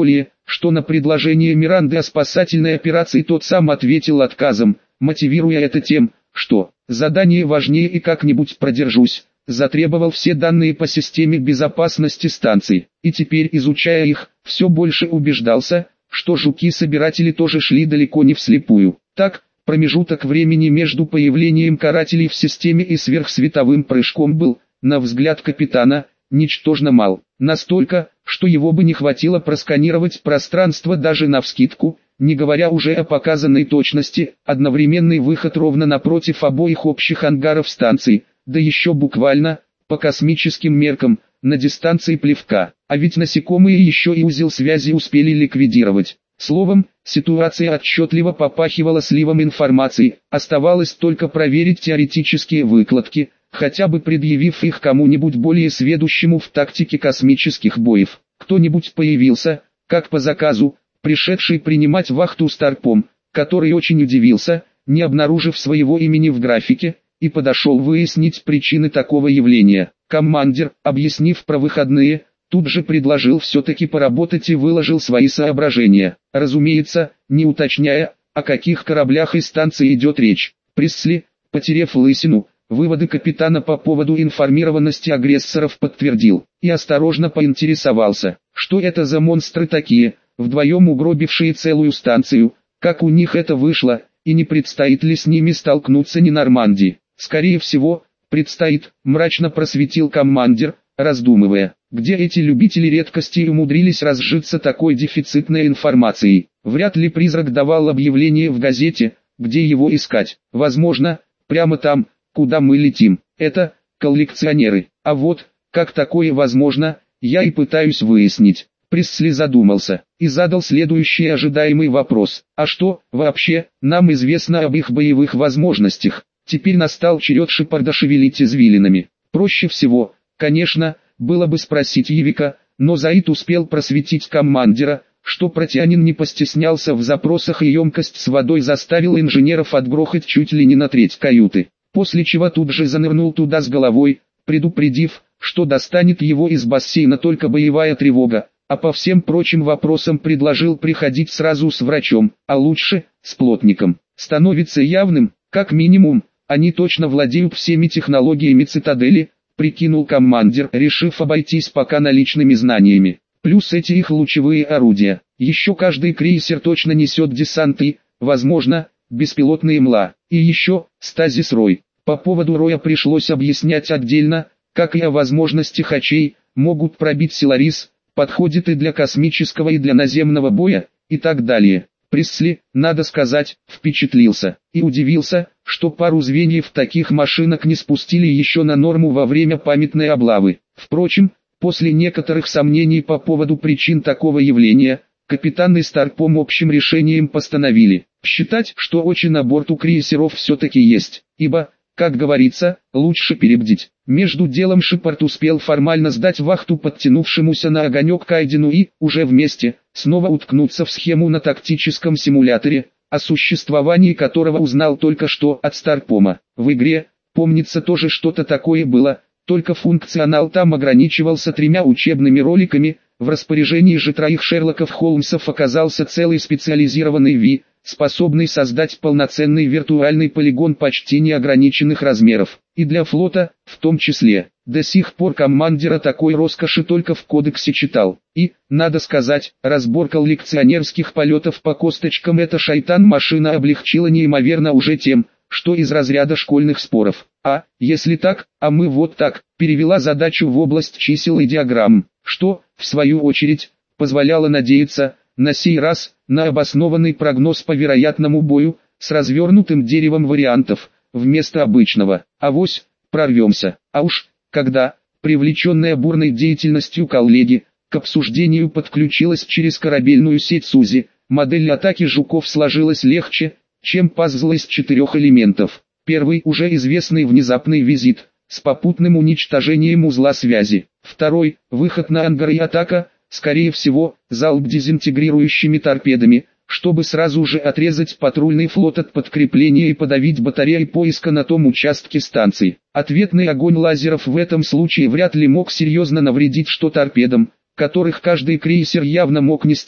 что на предложение Миранды о спасательной операции тот сам ответил отказом, мотивируя это тем, что «задание важнее и как-нибудь продержусь», затребовал все данные по системе безопасности станции, и теперь, изучая их, все больше убеждался, что жуки-собиратели тоже шли далеко не вслепую. Так, промежуток времени между появлением карателей в системе и сверхсветовым прыжком был, на взгляд капитана, ничтожно мал. Настолько, что его бы не хватило просканировать пространство даже навскидку, не говоря уже о показанной точности, одновременный выход ровно напротив обоих общих ангаров станции, да еще буквально, по космическим меркам, на дистанции плевка. А ведь насекомые еще и узел связи успели ликвидировать. Словом, ситуация отчетливо попахивала сливом информации, оставалось только проверить теоретические выкладки, хотя бы предъявив их кому-нибудь более сведущему в тактике космических боев. Кто-нибудь появился, как по заказу, пришедший принимать вахту Старпом, который очень удивился, не обнаружив своего имени в графике, и подошел выяснить причины такого явления. Командир, объяснив про выходные, тут же предложил все-таки поработать и выложил свои соображения. Разумеется, не уточняя, о каких кораблях и станции идет речь. Пресли, потеряв лысину, выводы капитана по поводу информированности агрессоров подтвердил, и осторожно поинтересовался, что это за монстры такие, вдвоем угробившие целую станцию, как у них это вышло, и не предстоит ли с ними столкнуться не Нормандии. Скорее всего, предстоит, мрачно просветил командир, раздумывая, где эти любители редкостей умудрились разжиться такой дефицитной информацией. Вряд ли призрак давал объявление в газете, где его искать. Возможно, прямо там, куда мы летим. Это коллекционеры. А вот, как такое возможно, я и пытаюсь выяснить. Пресли задумался и задал следующий ожидаемый вопрос. А что, вообще, нам известно об их боевых возможностях? Теперь настал черед Шепарда шевелить извилинами. Проще всего, конечно, было бы спросить Евика, но Заид успел просветить командира, что протянин не постеснялся в запросах и емкость с водой заставил инженеров отгрохать чуть ли не на треть каюты. После чего тут же занырнул туда с головой, предупредив, что достанет его из бассейна только боевая тревога, а по всем прочим вопросам предложил приходить сразу с врачом, а лучше, с плотником. Становится явным, как минимум, они точно владеют всеми технологиями цитадели, прикинул командир, решив обойтись пока наличными знаниями. Плюс эти их лучевые орудия. Еще каждый крейсер точно несет десант и, возможно, беспилотные МЛА. И еще, стазис Рой. По поводу Роя пришлось объяснять отдельно, как и о возможности хачей, могут пробить Силарис, подходит и для космического и для наземного боя, и так далее. Пресли, надо сказать, впечатлился, и удивился, что пару звеньев таких машинок не спустили еще на норму во время памятной облавы. Впрочем, после некоторых сомнений по поводу причин такого явления, капитан и Старпом общим решением постановили считать, что очень на борту крейсеров все-таки есть, ибо, как говорится, лучше перебдить. Между делом Шепард успел формально сдать вахту подтянувшемуся на огонек Кайдену и, уже вместе, снова уткнуться в схему на тактическом симуляторе, о существовании которого узнал только что от Старпома. В игре, помнится, тоже что-то такое было, только функционал там ограничивался тремя учебными роликами, в распоряжении же троих Шерлоков Холмсов оказался целый специализированный ви, способный создать полноценный виртуальный полигон почти неограниченных размеров, и для флота, в том числе. До сих пор командира такой роскоши только в кодексе читал, и, надо сказать, разбор коллекционерских полетов по косточкам эта шайтан-машина облегчила неимоверно уже тем, что из разряда школьных споров. А, если так, а мы вот так, перевела задачу в область чисел и диаграмм, что, в свою очередь, позволяло надеяться, на сей раз, на обоснованный прогноз по вероятному бою, с развернутым деревом вариантов, вместо обычного. Авось, прорвемся. А уж, когда, привлеченная бурной деятельностью коллеги, к обсуждению подключилась через корабельную сеть Сузи, модель атаки жуков сложилась легче, чем пазл из четырех элементов. Первый уже известный внезапный визит, с попутным уничтожением узла связи. Второй, выход на ангар и атака, скорее всего, залп дезинтегрирующими торпедами, чтобы сразу же отрезать патрульный флот от подкрепления и подавить батареи поиска на том участке станции. Ответный огонь лазеров в этом случае вряд ли мог серьезно навредить что торпедам, которых каждый крейсер явно мог нести,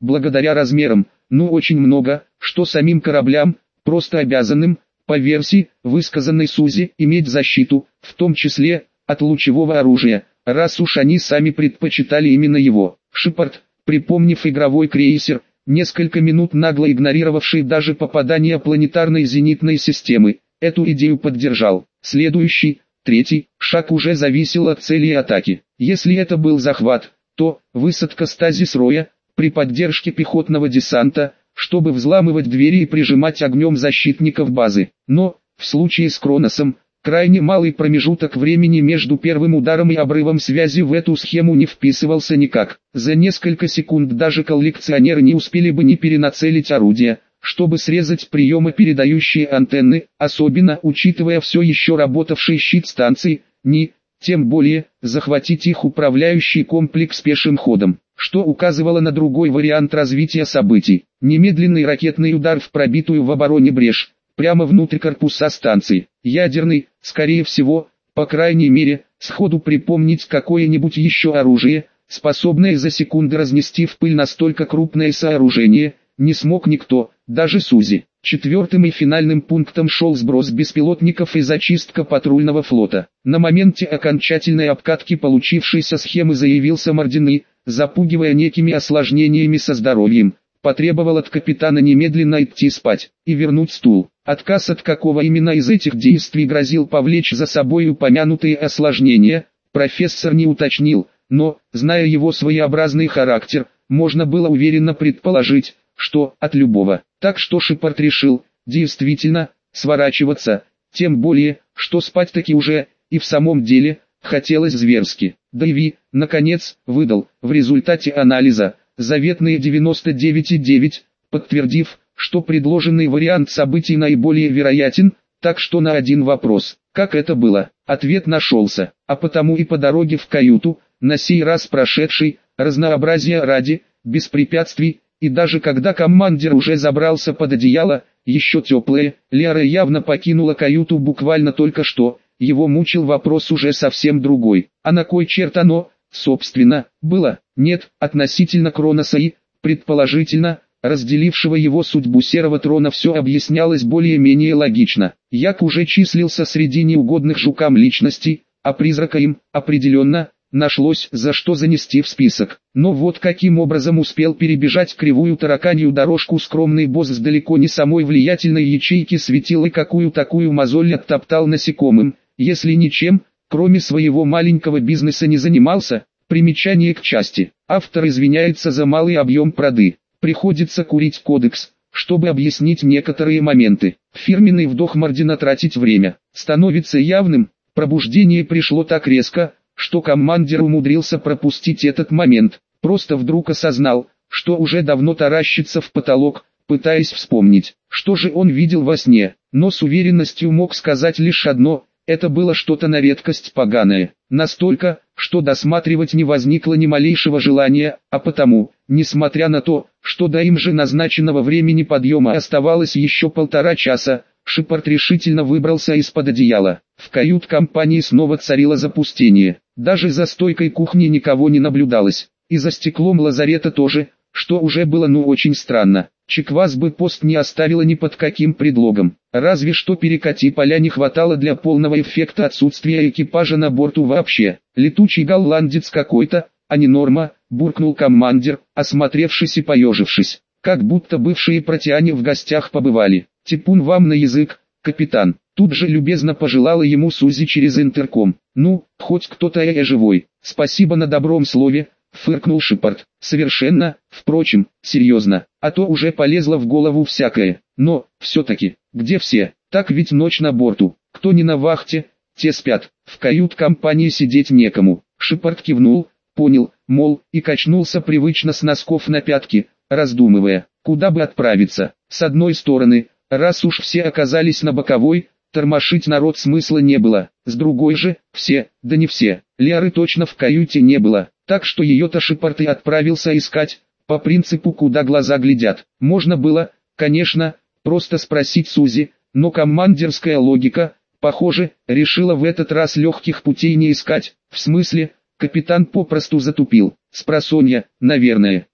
благодаря размерам, ну очень много, что самим кораблям, просто обязанным, по версии, высказанной Сузи, иметь защиту, в том числе, от лучевого оружия, раз уж они сами предпочитали именно его. Шепард, припомнив игровой крейсер, несколько минут нагло игнорировавший даже попадания планетарной зенитной системы, эту идею поддержал. Следующий, третий, шаг уже зависел от цели и атаки. Если это был захват, то высадка стазис-роя, при поддержке пехотного десанта, чтобы взламывать двери и прижимать огнем защитников базы. Но, в случае с Кроносом, крайне малый промежуток времени между первым ударом и обрывом связи в эту схему не вписывался никак. За несколько секунд даже коллекционеры не успели бы ни перенацелить орудия, чтобы срезать приемы передающие антенны, особенно учитывая все еще работавший щит станции, ни, тем более, захватить их управляющий комплекс пешим ходом, что указывало на другой вариант развития событий. Немедленный ракетный удар в пробитую в обороне брешь, прямо внутрь корпуса станции. Ядерный, скорее всего, по крайней мере, сходу припомнить какое-нибудь еще оружие, способное за секунды разнести в пыль настолько крупное сооружение, не смог никто, даже Сузи. Четвертым и финальным пунктом шел сброс беспилотников и зачистка патрульного флота. На моменте окончательной обкатки получившейся схемы заявился Мардины, запугивая некими осложнениями со здоровьем, потребовал от капитана немедленно идти спать и вернуть стул. Отказ от какого именно из этих действий грозил повлечь за собой упомянутые осложнения, профессор не уточнил, но, зная его своеобразный характер, можно было уверенно предположить, что от любого. Так что Шепард решил, действительно, сворачиваться, тем более, что спать таки уже, и в самом деле, хотелось зверски. Дэйви, наконец, выдал, в результате анализа, заветные девяносто девять и девять, подтвердив, что предложенный вариант событий наиболее вероятен, так что на один вопрос, как это было, ответ нашелся, а потому и по дороге в каюту, на сей раз прошедший, разнообразия ради, без препятствий, и даже когда командир уже забрался под одеяло, еще теплое, Лера явно покинула каюту буквально только что, его мучил вопрос уже совсем другой. А на кой черт оно, собственно, было? Нет, относительно Кроноса и, предположительно, разделившего его судьбу Серого Трона все объяснялось более-менее логично. Як уже числился среди неугодных жукам личностей, а призрака им, определенно, нашлось за что занести в список. Но вот каким образом успел перебежать кривую тараканью дорожку скромный босс с далеко не самой влиятельной ячейки светил и какую такую мозоль оттоптал насекомым, если ничем, кроме своего маленького бизнеса не занимался. Примечание к части. Автор извиняется за малый объем проды. Приходится курить кодекс, чтобы объяснить некоторые моменты. Фирменный вдох Мардина тратить время. Становится явным, пробуждение пришло так резко, что командир умудрился пропустить этот момент. Просто вдруг осознал, что уже давно таращится в потолок, пытаясь вспомнить, что же он видел во сне. Но с уверенностью мог сказать лишь одно: это было что-то на редкость поганое. Настолько, что досматривать не возникло ни малейшего желания, а потому, несмотря на то, что до им же назначенного времени подъема оставалось еще полтора часа, Шепард решительно выбрался из-под одеяла. В кают-компании снова царило запустение. Даже за стойкой кухни никого не наблюдалось. И за стеклом лазарета тоже, что уже было ну очень странно. Чеквас бы пост не оставила ни под каким предлогом. Разве что перекати поля не хватало для полного эффекта отсутствия экипажа на борту вообще. Летучий голландец какой-то, а не норма, буркнул командир, осмотревшись и поежившись. Как будто бывшие протиане в гостях побывали. Типун вам на язык, капитан. Тут же любезно пожелала ему Сузи через интерком. Ну, хоть кто-то и живой. Спасибо на добром слове, фыркнул Шепард. Совершенно, впрочем, серьезно. А то уже полезло в голову всякое. Но, все-таки, где все? Так ведь ночь на борту. Кто не на вахте, те спят. В кают-компании сидеть некому. Шепард кивнул, понял, мол, и качнулся привычно с носков на пятки, раздумывая, куда бы отправиться. С одной стороны, раз уж все оказались на боковой, тормошить народ смысла не было. С другой же, все, да не все, Леры точно в каюте не было. Так что ее-то Шепард и отправился искать, по принципу куда глаза глядят. Можно было, конечно, просто спросить Сузи, но командирская логика, похоже, решила в этот раз легких путей не искать. В смысле, капитан попросту затупил. Спросонья, наверное.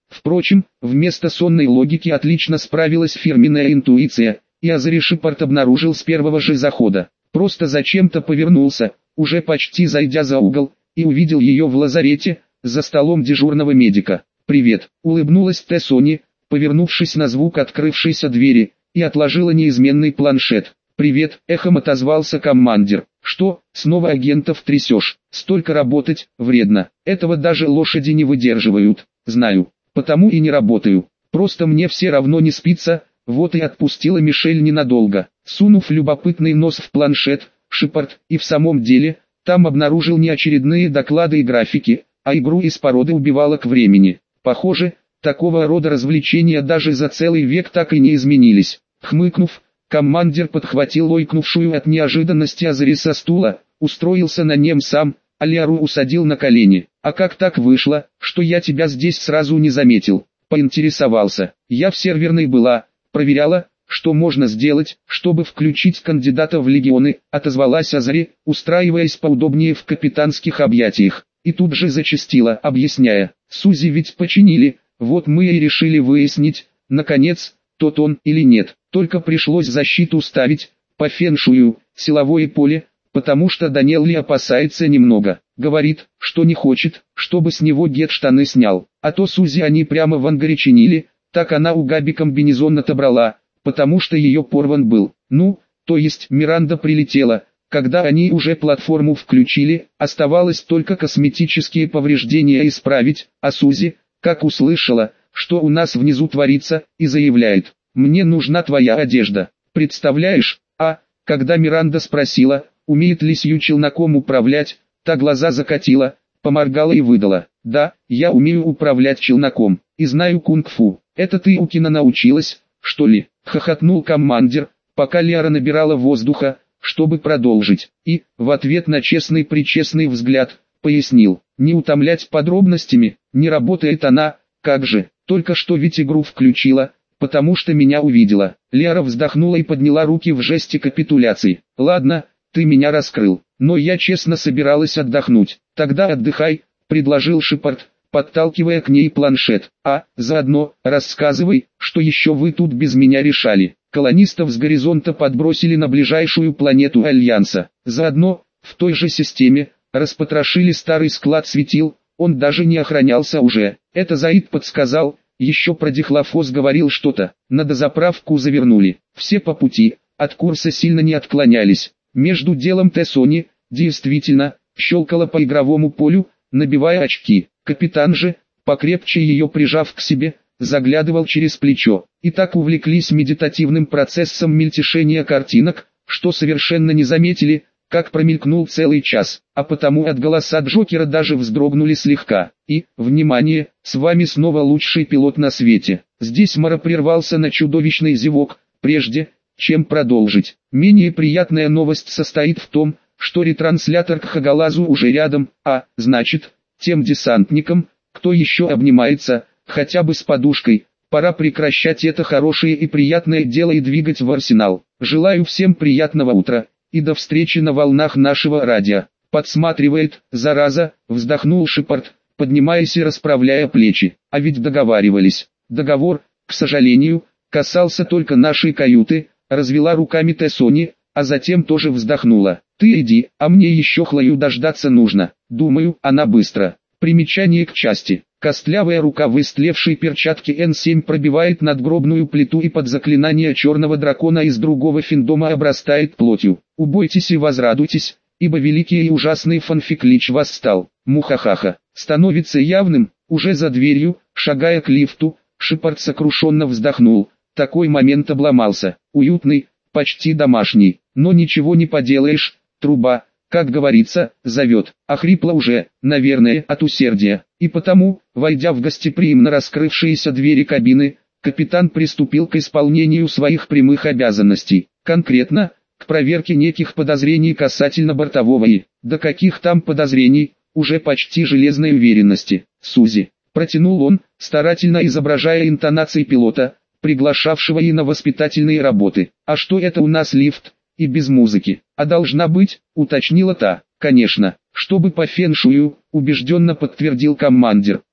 Впрочем, вместо сонной логики отлично справилась фирменная интуиция, и Азери Шепард обнаружил с первого же захода. Просто зачем-то повернулся, уже почти зайдя за угол, и увидел ее в лазарете, за столом дежурного медика. «Привет», — улыбнулась Тессони, повернувшись на звук открывшейся двери, и отложила неизменный планшет. «Привет», — эхом отозвался командир. «Что, снова агентов трясешь? Столько работать, вредно. Этого даже лошади не выдерживают». «Знаю, потому и не работаю. Просто мне все равно не спится, вот и отпустила Мишель ненадолго». Сунув любопытный нос в планшет, Шепард и в самом деле, там обнаружил не очередные доклады и графики, а игру из породы убивалок времени. Похоже, такого рода развлечения даже за целый век так и не изменились. Хмыкнув, командир подхватил ойкнувшую от неожиданности Азери со стула, устроился на нем сам, а Лиару усадил на колени. «А как так вышло, что я тебя здесь сразу не заметил?» Поинтересовался. «Я в серверной была, проверяла, что можно сделать, чтобы включить кандидата в легионы», отозвалась Азери, устраиваясь поудобнее в капитанских объятиях. И тут же зачастила, объясняя: «Сузи ведь починили, вот мы и решили выяснить, наконец, тот он или нет. Только пришлось защиту ставить, по феншую, силовое поле, потому что Данелли опасается немного. Говорит, что не хочет, чтобы с него Гет штаны снял. А то Сузи они прямо в ангаре чинили, так она у Габи комбинезон отобрала, потому что ее порван был. Ну, то есть Миранда прилетела. Когда они уже платформу включили, оставалось только косметические повреждения исправить, а Сузи, как услышала, что у нас внизу творится, и заявляет: «Мне нужна твоя одежда». Представляешь? А, когда Миранда спросила, умеет ли Сью челноком управлять, та глаза закатила, поморгала и выдала: «Да, я умею управлять челноком, и знаю кунг-фу». «Это ты у Кина научилась, что ли?» — хохотнул командир, пока Лиара набирала воздуха, чтобы продолжить, и, в ответ на честный-пречестный взгляд, пояснил: «Не утомлять подробностями, не работает она, как же, только что ведь игру включила, потому что меня увидела». Лиара вздохнула и подняла руки в жесте капитуляции. «Ладно, ты меня раскрыл, но я честно собиралась отдохнуть». «Тогда отдыхай», — предложил Шепард, подталкивая к ней планшет. «А, заодно, рассказывай, что еще вы тут без меня решали». Колонистов с горизонта подбросили на ближайшую планету Альянса. Заодно, в той же системе, распотрошили старый склад светил, он даже не охранялся уже. Это Заид подсказал, еще про дихлофос говорил что-то. На дозаправку завернули. Все по пути, от курса сильно не отклонялись. Между делом Тессони, действительно, щелкала по игровому полю, набивая очки. Капитан же, покрепче ее прижав к себе, заглядывал через плечо, и так увлеклись медитативным процессом мельтешения картинок, что совершенно не заметили, как промелькнул целый час, а потому от голоса Джокера даже вздрогнули слегка. И, внимание, с вами снова лучший пилот на свете. Здесь Мара прервался на чудовищный зевок, прежде, чем продолжить. Менее приятная новость состоит в том, что ретранслятор к Хагалазу уже рядом, а, значит, тем десантникам, кто еще обнимается, хотя бы с подушкой, пора прекращать это хорошее и приятное дело и двигать в арсенал. Желаю всем приятного утра, и до встречи на волнах нашего радио. Подсматривает, зараза, вздохнул Шепард, поднимаясь и расправляя плечи. А ведь договаривались. Договор, к сожалению, касался только нашей каюты, развела руками Тессони, а затем тоже вздохнула. Ты иди, а мне еще Хлою дождаться нужно. Думаю, она быстро. Примечание к части. Костлявая рука в истлевшей перчатке эн семь пробивает надгробную плиту и под заклинание черного дракона из другого финдома обрастает плотью. Убойтесь и возрадуйтесь, ибо великий и ужасный фанфиклич восстал. Мухахаха. Становится явным, уже за дверью, шагая к лифту, Шепард сокрушенно вздохнул. Такой момент обломался. Уютный, почти домашний, но ничего не поделаешь, труба, как говорится, зовет, а хрипло уже, наверное, от усердия. И потому, войдя в гостеприимно раскрывшиеся двери кабины, капитан приступил к исполнению своих прямых обязанностей. Конкретно, к проверке неких подозрений касательно бортового и, до каких там подозрений, уже почти железной уверенности. Сузи, протянул он, старательно изображая интонации пилота, приглашавшего и на воспитательные работы. А что это у нас лифт? И без музыки. А должна быть, уточнила та. Конечно, чтобы по феншую, убежденно подтвердил командир. А,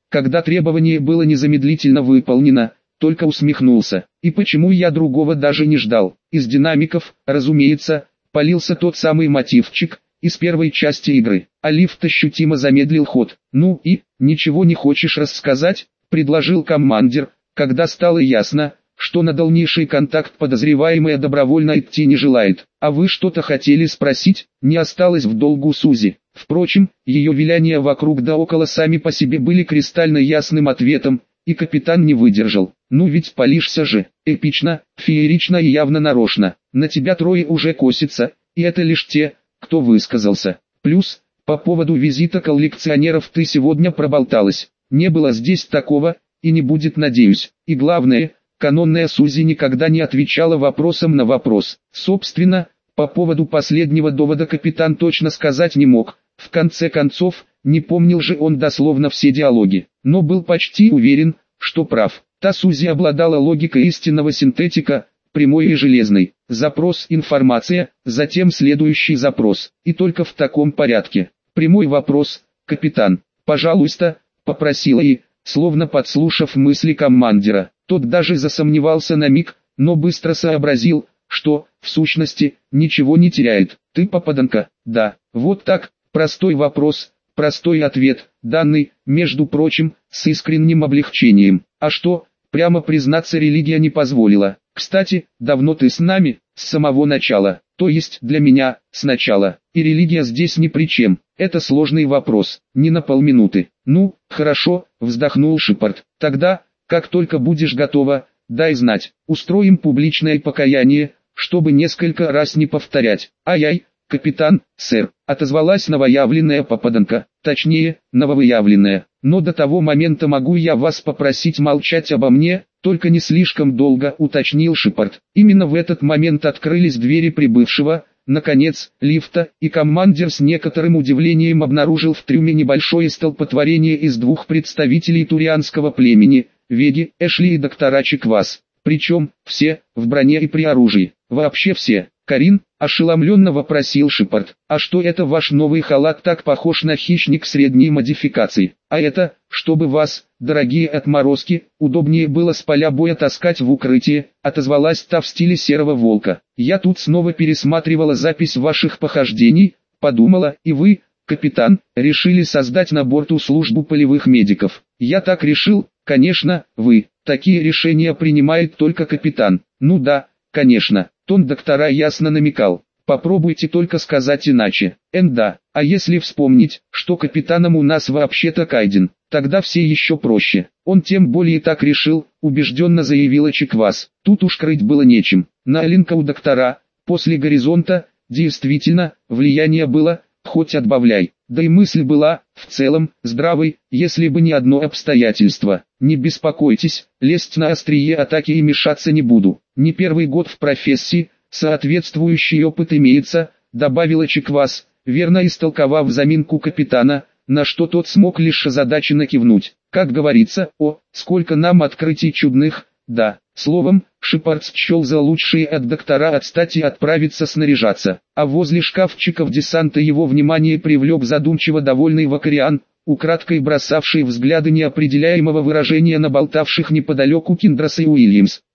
Когда требование было незамедлительно выполнено, только усмехнулся. И почему я другого даже не ждал? Из динамиков, разумеется, полился тот самый мотивчик из первой части игры. А лифт ощутимо замедлил ход. «Ну и, ничего не хочешь рассказать?» – предложил командир, когда стало ясно, что на дальнейший контакт подозреваемая добровольно идти не желает. «А вы что-то хотели спросить?» Не осталось в долгу Сузи. Впрочем, ее виляния вокруг да около сами по себе были кристально ясным ответом, и капитан не выдержал. «Ну ведь палишься же, эпично, феерично и явно нарочно. На тебя трое уже косятся, и это лишь те, кто высказался. Плюс, по поводу визита коллекционеров ты сегодня проболталась. Не было здесь такого, и не будет, надеюсь. И главное, канонная Сузи никогда не отвечала вопросом на вопрос. Собственно, по поводу последнего довода капитан точно сказать не мог. В конце концов, не помнил же он дословно все диалоги, но был почти уверен, что прав. Та Сузи обладала логикой истинного синтетика, прямой и железной. Запрос, информация, затем следующий запрос. И только в таком порядке. Прямой вопрос: «Капитан, пожалуйста», попросила и, словно подслушав мысли командира. Тот даже засомневался на миг, но быстро сообразил, что, в сущности, ничего не теряет. «Ты попаданка?» «Да». Вот так, простой вопрос, простой ответ, данный, между прочим, с искренним облегчением. «А что?» Прямо признаться, религия не позволила. «Кстати, давно ты с нами?» «С самого начала, то есть для меня, сначала. И религия здесь ни при чем. Это сложный вопрос, не на полминуты». «Ну, хорошо», вздохнул Шепард. «Тогда, как только будешь готова, дай знать. Устроим публичное покаяние, чтобы несколько раз не повторять». «Ай-ай, капитан, сэр», отозвалась новоявленная попаданка, точнее, нововыявленная. «Но до того момента могу я вас попросить молчать обо мне, только не слишком долго», уточнил Шепард. Именно в этот момент открылись двери прибывшего, наконец, лифта, и командир с некоторым удивлением обнаружил в трюме небольшое столпотворение из двух представителей турианского племени, Веги, Эшли и доктора Чиквас. Причем, все, в броне и при оружии. Вообще все. «Карин?» – ошеломленно вопросил Шепард. «А что это ваш новый халат так похож на хищник средней модификации? А это, чтобы вас, дорогие отморозки, удобнее было с поля боя таскать в укрытие», отозвалась та в стиле серого волка. «Я тут снова пересматривала запись ваших похождений, подумала, и вы, капитан, решили создать на борту службу полевых медиков». «Я так решил, конечно, вы. Такие решения принимает только капитан». «Ну да, конечно». Тон доктора ясно намекал. Попробуйте только сказать иначе. Энда, а если вспомнить, что капитаном у нас вообще-то Кайден, тогда все еще проще. Он тем более так решил, убежденно заявила Чиквас. Тут уж крыть было нечем. На Алинка у доктора, после горизонта, действительно, влияние было, хоть отбавляй. Да и мысль была, в целом, здравой, если бы не одно обстоятельство. Не беспокойтесь, лезть на острие атаки и мешаться не буду. Не первый год в профессии, соответствующий опыт имеется, добавила Чиквас, верно истолковав заминку капитана, на что тот смог лишь озадаченно кивнуть. Как говорится, о, сколько нам открытий чудных, да. Словом, Шепард счел за лучшее от доктора отстать и отправиться снаряжаться. А возле шкафчиков десанта его внимание привлек задумчиво довольный Вакариан, украдкой бросавший взгляды неопределяемого выражения на болтавших неподалеку Киндраса и Уильямс.